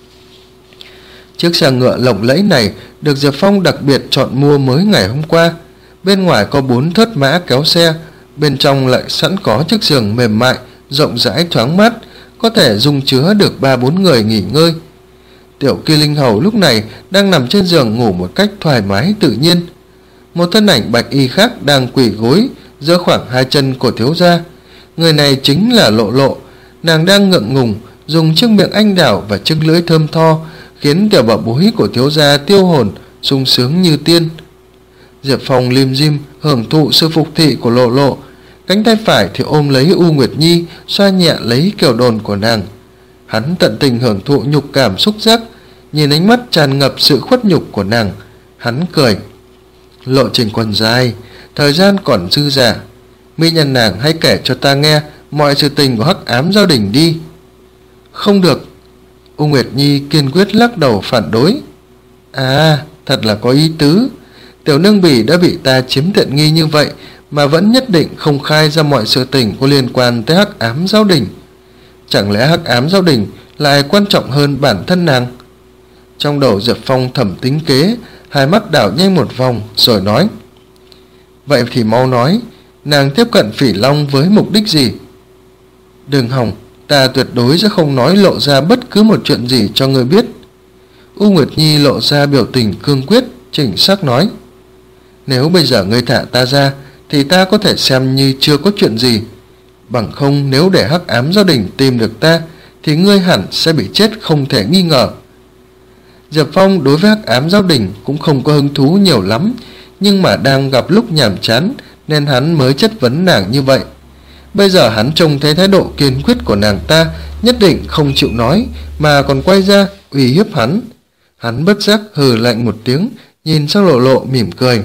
Chiếc xe ngựa lộng lẫy này được Diệp Phong đặc biệt chọn mua mới ngày hôm qua. Bên ngoài có bốn thớt mã kéo xe, bên trong lại sẵn có chiếc giường mềm mại, rộng rãi thoáng mát, có thể dung chứa được ba bốn người nghỉ ngơi. Tiểu Kỳ Linh Hầu lúc này đang nằm trên giường ngủ một cách thoải mái tự nhiên. Một thân ảnh bạch y khác đang quỳ gối giữa khoảng hai chân của thiếu gia. Người này chính là Lộ Lộ. Nàng đang ngượng ngùng dùng chiếc miệng anh đào và chiếc lưỡi thơm tho, khiến tiểu bảo bối của thiếu gia tiêu hồn sung sướng như tiên. Diệp Phong lim dim hưởng thụ sự phục thị của Lộ Lộ, cánh tay phải thì ôm lấy U Nguyệt Nhi, xoa nhẹ lấy kiểu đồn của nàng. Hắn tận tình hưởng thụ nhục cảm xúc giác, nhìn ánh mắt tràn ngập sự khuất nhục của nàng, hắn cười. Lộ trình còn dài, thời gian còn dư dả, mỹ nhân nàng hãy kể cho ta nghe mọi sự tình của Hắc Ám Giao Đình đi. Không được. U Nguyệt Nhi kiên quyết lắc đầu phản đối. À, thật là có ý tứ. Tiểu nương bỉ đã bị ta chiếm tiện nghi như vậy mà vẫn nhất định không khai ra mọi sự tình có liên quan tới Hắc Ám Giao Đình. Chẳng lẽ Hắc Ám Giao Đình lại quan trọng hơn bản thân nàng? Trong đầu Diệp Phong thầm tính kế, hai mắt đảo nhanh một vòng rồi nói. Vậy thì mau nói, nàng tiếp cận Phỉ Long với mục đích gì? Đừng hòng, ta tuyệt đối sẽ không nói lộ ra bất cứ một chuyện gì cho ngươi biết. U Nguyệt Nhi lộ ra biểu tình cương quyết, chỉnh xác nói. Nếu bây giờ ngươi thả ta ra thì ta có thể xem như chưa có chuyện gì. Bằng không, nếu để Hắc Ám Giao Đình tìm được ta thì ngươi hẳn sẽ bị chết không thể nghi ngờ. Diệp Phong đối với Hắc Ám Giao Đình cũng không có hứng thú nhiều lắm, nhưng mà đang gặp lúc nhàm chán nên hắn mới chất vấn nàng như vậy. Bây giờ hắn trông thấy thái độ kiên quyết của nàng ta, nhất định không chịu nói mà còn quay ra uy hiếp hắn. Hắn bất giác hừ lạnh một tiếng, nhìn sang Lộ Lộ mỉm cười.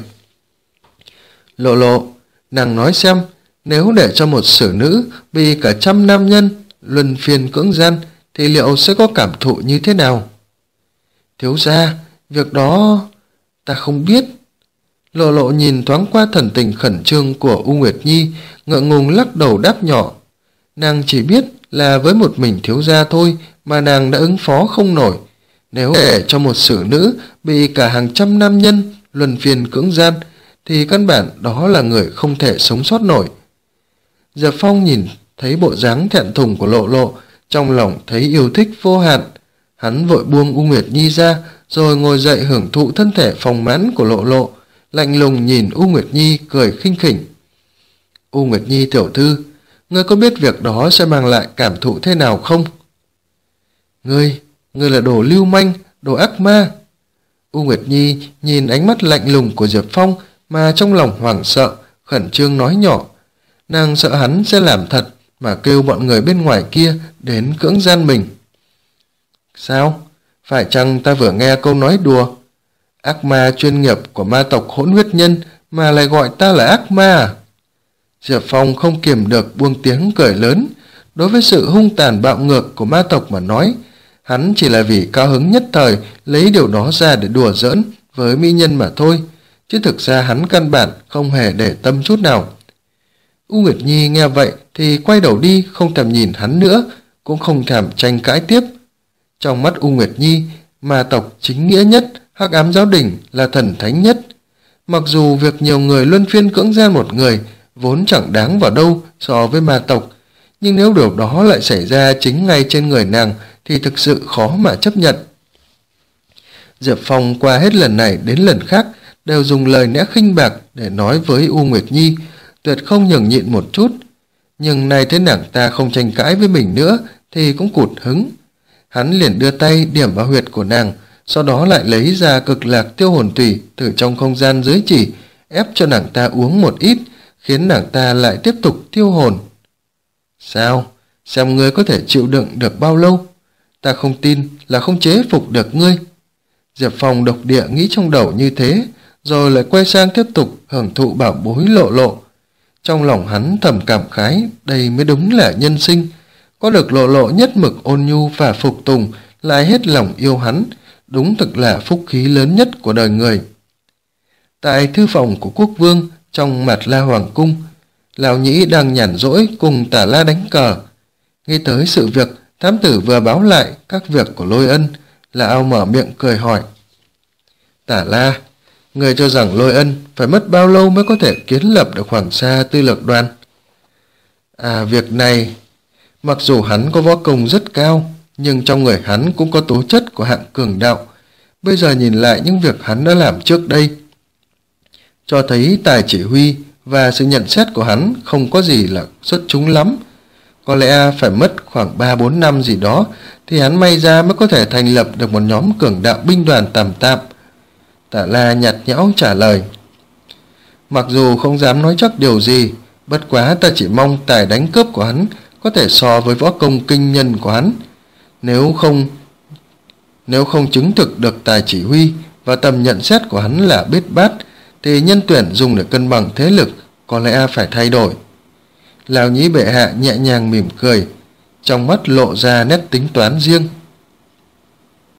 Lộ Lộ, nàng nói xem, nếu để cho một xử nữ vì cả trăm nam nhân luân phiên cưỡng gian thì liệu sẽ có cảm thụ như thế nào? Thiếu gia, việc đó ta không biết. Lộ Lộ nhìn thoáng qua thần tình khẩn trương của U Nguyệt Nhi, ngượng ngùng lắc đầu đáp nhỏ. Nàng chỉ biết là với một mình thiếu gia thôi mà nàng đã ứng phó không nổi. Nếu để cho một xử nữ bị cả hàng trăm nam nhân luân phiên cưỡng gian thì căn bản đó là người không thể sống sót nổi. Diệp Phong nhìn thấy bộ dáng thẹn thùng của Lộ Lộ, trong lòng thấy yêu thích vô hạn. Hắn vội buông U Nguyệt Nhi ra rồi ngồi dậy hưởng thụ thân thể phong mãn của Lộ Lộ, lạnh lùng nhìn U Nguyệt Nhi cười khinh khỉnh. U Nguyệt Nhi tiểu thư, ngươi có biết việc đó sẽ mang lại cảm thụ thế nào không? Ngươi, ngươi là đồ lưu manh, đồ ác ma. U Nguyệt Nhi nhìn ánh mắt lạnh lùng của Diệp Phong mà trong lòng hoảng sợ, khẩn trương nói nhỏ. Nàng sợ hắn sẽ làm thật mà kêu bọn người bên ngoài kia đến cưỡng gian mình. Sao? Phải chăng ta vừa nghe câu nói đùa? Ác ma chuyên nghiệp của ma tộc Hỗn Huyết Nhân mà lại gọi ta là ác ma à? Diệp Phong không kiềm được buông tiếng cười lớn. Đối với sự hung tàn bạo ngược của ma tộc mà nói, hắn chỉ là vì cao hứng nhất thời lấy điều đó ra để đùa giỡn với mỹ nhân mà thôi, chứ thực ra hắn căn bản không hề để tâm chút nào. U Nguyệt Nhi nghe vậy thì quay đầu đi, không thèm nhìn hắn nữa, cũng không thèm tranh cãi tiếp. Trong mắt U Nguyệt Nhi, ma tộc chính nghĩa nhất, Hắc Ám Giáo Đình là thần thánh nhất. Mặc dù việc nhiều người luân phiên cưỡng gian một người vốn chẳng đáng vào đâu so với ma tộc, nhưng nếu điều đó lại xảy ra chính ngay trên người nàng thì thực sự khó mà chấp nhận. Diệp Phong qua hết lần này đến lần khác đều dùng lời lẽ khinh bạc để nói với U Nguyệt Nhi, tuyệt không nhường nhịn một chút. Nhưng nay thấy nàng ta không tranh cãi với mình nữa thì cũng cụt hứng. Hắn liền đưa tay điểm vào huyệt của nàng, sau đó lại lấy ra cực lạc tiêu hồn tủy từ trong không gian dưới chỉ, ép cho nàng ta uống một ít, khiến nàng ta lại tiếp tục tiêu hồn. Sao? Xem ngươi có thể chịu đựng được bao lâu? Ta không tin là không chế phục được ngươi. Diệp Phong độc địa nghĩ trong đầu như thế, rồi lại quay sang tiếp tục hưởng thụ bảo bối Lộ Lộ. Trong lòng hắn thầm cảm khái, đây mới đúng là nhân sinh. Có được Lộ Lộ nhất mực ôn nhu và phục tùng, lại hết lòng yêu hắn, đúng thực là phúc khí lớn nhất của đời người. Tại thư phòng của quốc vương, trong Mạt La Hoàng cung, Lão Nhĩ đang nhàn rỗi cùng Tả La đánh cờ. Nghe tới sự việc thám tử vừa báo lại các việc của Lôi Ân, Lão mở miệng cười hỏi. Tả La, người cho rằng Lôi Ân phải mất bao lâu mới có thể kiến lập được Hoàng Sa Tư Lược Đoàn? À, việc này, mặc dù hắn có võ công rất cao, nhưng trong người hắn cũng có tố chất của hạng cường đạo. Bây giờ nhìn lại những việc hắn đã làm trước đây, cho thấy tài chỉ huy và sự nhận xét của hắn không có gì là xuất chúng lắm. Có lẽ phải mất khoảng ba bốn năm gì đó thì hắn may ra mới có thể thành lập được một nhóm cường đạo binh đoàn tạm tạm. Tả La nhạt nhẽo trả lời. Mặc dù không dám nói chắc điều gì, bất quá ta chỉ mong tài đánh cướp của hắn có thể so với võ công kinh nhân của hắn. Nếu không nếu không chứng thực được tài chỉ huy và tầm nhận xét của hắn là biết bát, thì nhân tuyển dùng để cân bằng thế lực có lẽ phải thay đổi. Lão Nhĩ bệ hạ nhẹ nhàng mỉm cười, trong mắt lộ ra nét tính toán riêng.